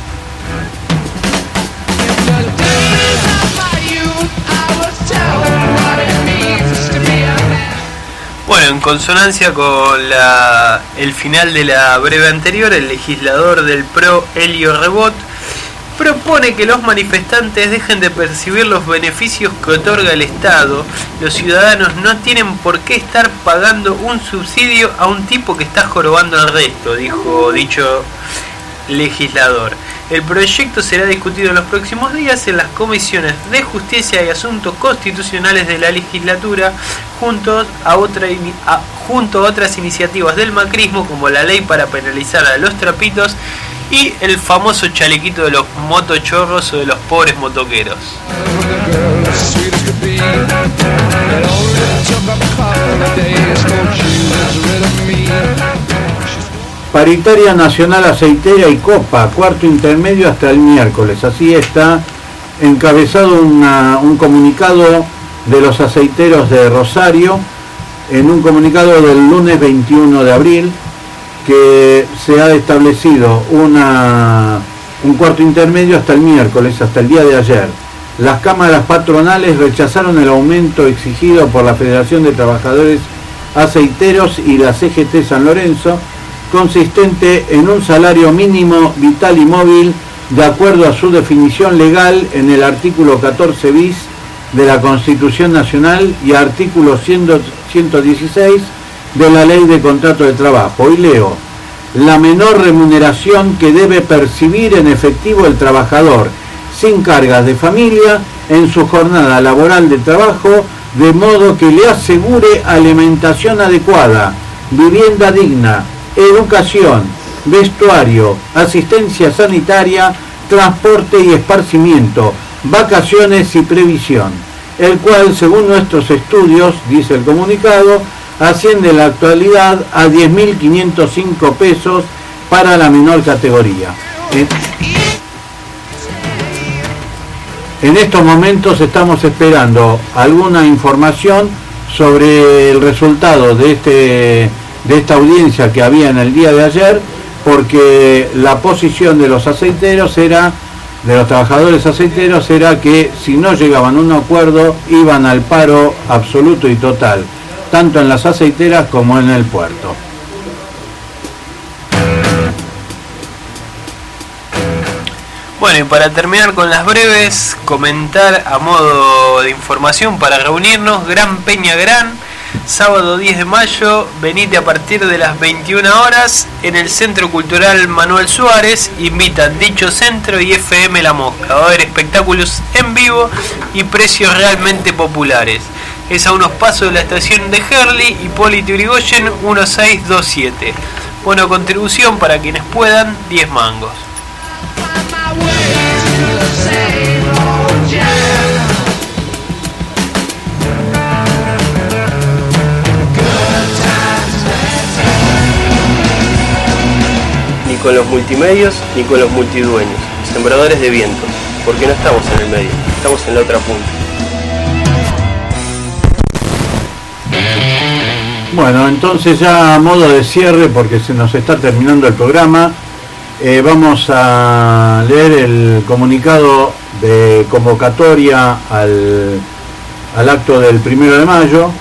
A: Bueno, en consonancia con la, el final de la breve anterior, el legislador del P R O, Elio Rebot, propone que los manifestantes dejen de percibir los beneficios que otorga el Estado. Los ciudadanos no tienen por qué estar pagando un subsidio a un tipo que está jorobando al resto, dijo dicho legislador. El proyecto será discutido en los próximos días en las comisiones de Justicia y Asuntos Constitucionales de la legislatura, junto a, otra, a, junto a otras iniciativas del macrismo, como la ley para penalizar a los trapitos y el famoso chalequito de los motochorros o de los pobres motoqueros.
C: Paritaria Nacional Aceitera y Copa, cuarto intermedio hasta el miércoles. Así está encabezado una, un comunicado de los aceiteros de Rosario, en un comunicado del lunes veintiuno de abril, que se ha establecido una, un cuarto intermedio hasta el miércoles, hasta el día de ayer. Las cámaras patronales rechazaron el aumento exigido por la Federación de Trabajadores Aceiteros y la C G T San Lorenzo, consistente en un salario mínimo vital y móvil de acuerdo a su definición legal en el artículo catorce bis de la Constitución Nacional y artículo ciento dieciséis de la Ley de Contrato de Trabajo. Y leo: la menor remuneración que debe percibir en efectivo el trabajador sin cargas de familia en su jornada laboral de trabajo, de modo que le asegure alimentación adecuada, vivienda digna, educación, vestuario, asistencia sanitaria, transporte y esparcimiento, vacaciones y previsión, el cual, según nuestros estudios, dice el comunicado, asciende en la actualidad a diez mil quinientos cinco pesos para la menor categoría. En estos momentos estamos esperando alguna información sobre el resultado de este de esta audiencia que había en el día de ayer, porque la posición de los aceiteros era, de los trabajadores aceiteros, era que si no llegaban a un acuerdo iban al paro absoluto y total, tanto en las aceiteras como en el puerto.
A: Bueno, y para terminar con las breves, comentar a modo de información para reunirnos: Gran Peña Gran, sábado diez de mayo, venite a partir de las veintiuna horas en el Centro Cultural Manuel Suárez. Invitan Dicho Centro y F M La Mosca. Va a haber espectáculos en vivo y precios realmente populares. Es a unos pasos de la estación de Herli, Hipólito Yrigoyen mil seiscientos veintisiete. Bueno, contribución para quienes puedan, diez mangos.
M: Ni con los multimedios ni con los multidueños, sembradores de vientos, porque no estamos en el medio, estamos en la otra punta.
C: Bueno, entonces ya a modo de cierre, porque se nos está terminando el programa, eh, vamos a leer el comunicado de convocatoria al, al acto del primero de mayo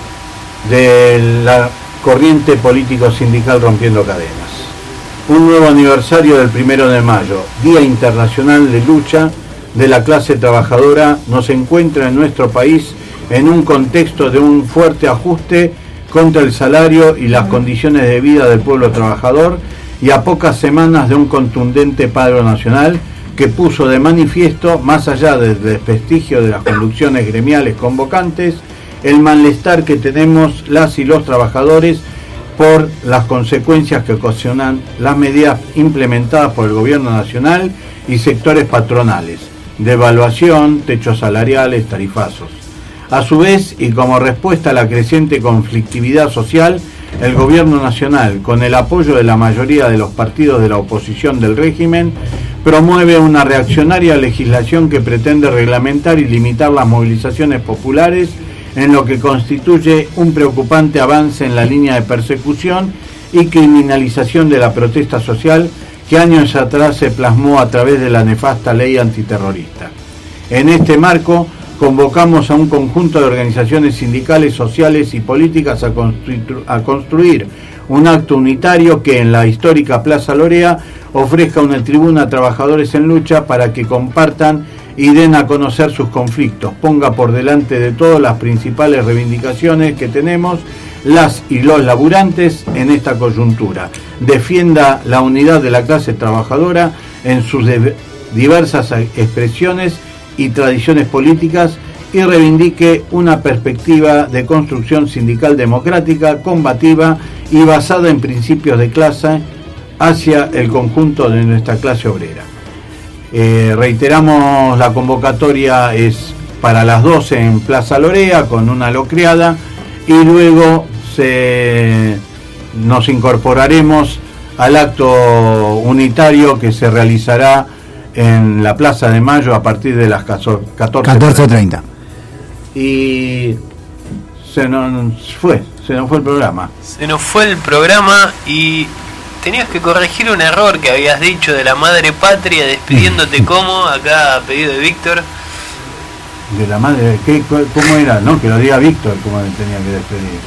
C: de la corriente político sindical Rompiendo Cadenas. Un nuevo aniversario del primero de mayo, Día Internacional de Lucha de la Clase Trabajadora, nos encuentra en nuestro país en un contexto de un fuerte ajuste contra el salario y las condiciones de vida del pueblo trabajador, y a pocas semanas de un contundente paro nacional que puso de manifiesto, más allá del desprestigio de las conducciones gremiales convocantes, el malestar que tenemos las y los trabajadores por las consecuencias que ocasionan las medidas implementadas por el gobierno nacional y sectores patronales, devaluación, techos salariales, tarifazos. A su vez, y como respuesta a la creciente conflictividad social, el gobierno nacional, con el apoyo de la mayoría de los partidos de la oposición del régimen, promueve una reaccionaria legislación que pretende reglamentar y limitar las movilizaciones populares, en lo que constituye un preocupante avance en la línea de persecución y criminalización de la protesta social que años atrás se plasmó a través de la nefasta ley antiterrorista. En este marco, convocamos a un conjunto de organizaciones sindicales, sociales y políticas a, construir, a construir un acto unitario que en la histórica Plaza Lorea ofrezca una tribuna a trabajadores en lucha para que compartan y den a conocer sus conflictos, ponga por delante de todo las principales reivindicaciones que tenemos las y los laburantes en esta coyuntura, defienda la unidad de la clase trabajadora en sus diversas expresiones y tradiciones políticas y reivindique una perspectiva de construcción sindical democrática, combativa y basada en principios de clase hacia el conjunto de nuestra clase obrera. Eh, reiteramos, la convocatoria es para las doce en Plaza Lorea con una locreada, y luego se, nos incorporaremos al acto unitario que se realizará en la Plaza de Mayo a partir de las catorce
D: treinta.
C: Y se nos fue, se nos fue el programa.
A: Se nos fue el programa y tenías que corregir un error que habías dicho de la madre patria, despidiéndote como, acá a pedido de Víctor.
C: De la madre, ¿qué, ¿cómo era? No, que lo diga Víctor, cómo me tenía que despedir.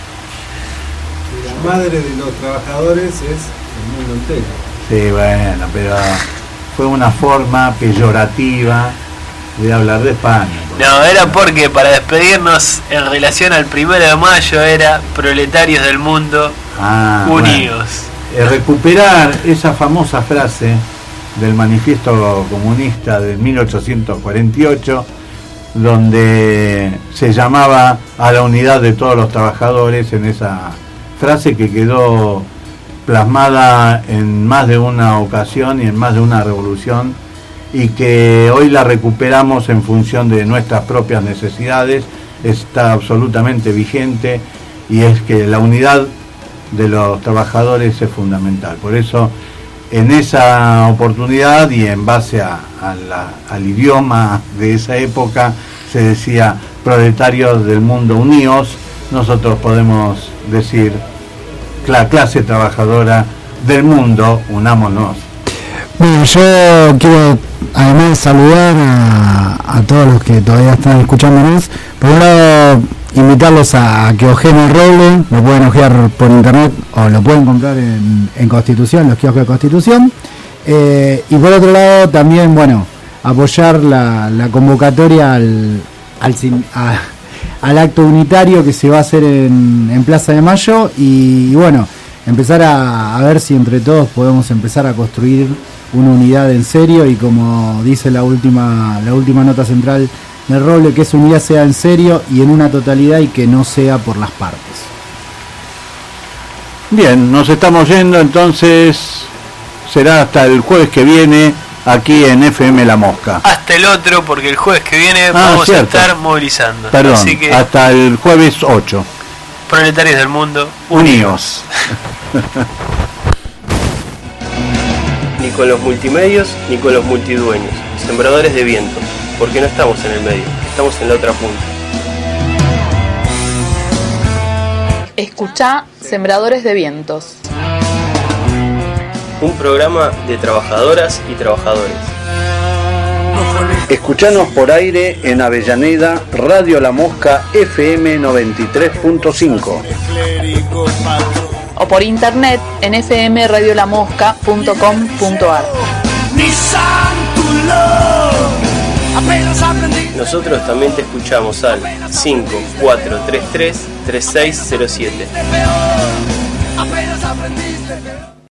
L: La madre de los trabajadores es el mundo entero.
C: Sí, bueno, pero fue una forma peyorativa de hablar de España.
A: No, era porque para despedirnos en relación al primero de mayo era proletarios del mundo
C: ah,
A: unidos.
C: Bueno, eh, recuperar esa famosa frase del manifiesto comunista de mil ochocientos cuarenta y ocho, donde se llamaba a la unidad de todos los trabajadores, en esa frase que quedó plasmada en más de una ocasión y en más de una revolución, y que hoy la recuperamos en función de nuestras propias necesidades, está absolutamente vigente, y es que la unidad de los trabajadores es fundamental. Por eso, en esa oportunidad y en base a, a la, al idioma de esa época, se decía proletarios del mundo unidos. Nosotros podemos decir la clase trabajadora del mundo, unámonos.
D: Bueno, yo quiero además saludar a, a todos los que todavía están escuchándonos. Por un lado, invitarlos a que ojeen el roble, lo pueden ojear por internet o lo pueden comprar en, en Constitución, los kioscos de Constitución. Eh, y por otro lado, también, bueno, apoyar la, la convocatoria al, al, a, al acto unitario que se va a hacer en, en Plaza de Mayo, y, y bueno, empezar a, a ver si entre todos podemos empezar a construir una unidad en serio, y como dice la última la última nota central del roble, que esa unidad sea en serio y en una totalidad, y que no sea por las partes.
C: Bien, nos estamos yendo, entonces será hasta el jueves que viene aquí en F M La Mosca.
A: Hasta el otro, porque el jueves que viene
C: ah,
A: vamos
C: cierto.
A: a estar movilizando.
C: Perdón,
A: así que
C: hasta el jueves ocho.
A: Proletarios del mundo
C: unidos.
M: Ni con los multimedios, ni con los multidueños, sembradores de viento, porque no estamos en el medio, estamos en la otra punta.
B: Escuchá Sembradores de Vientos.
M: Un programa de trabajadoras y trabajadores.
C: Escuchanos por aire en Avellaneda, Radio La Mosca F M noventa y tres punto cinco.
B: O por internet en f m radio la mosca punto com punto a r.
M: Nosotros también te escuchamos al cinco cuatro tres tres, tres seis cero siete.
R: Apenas aprendiste.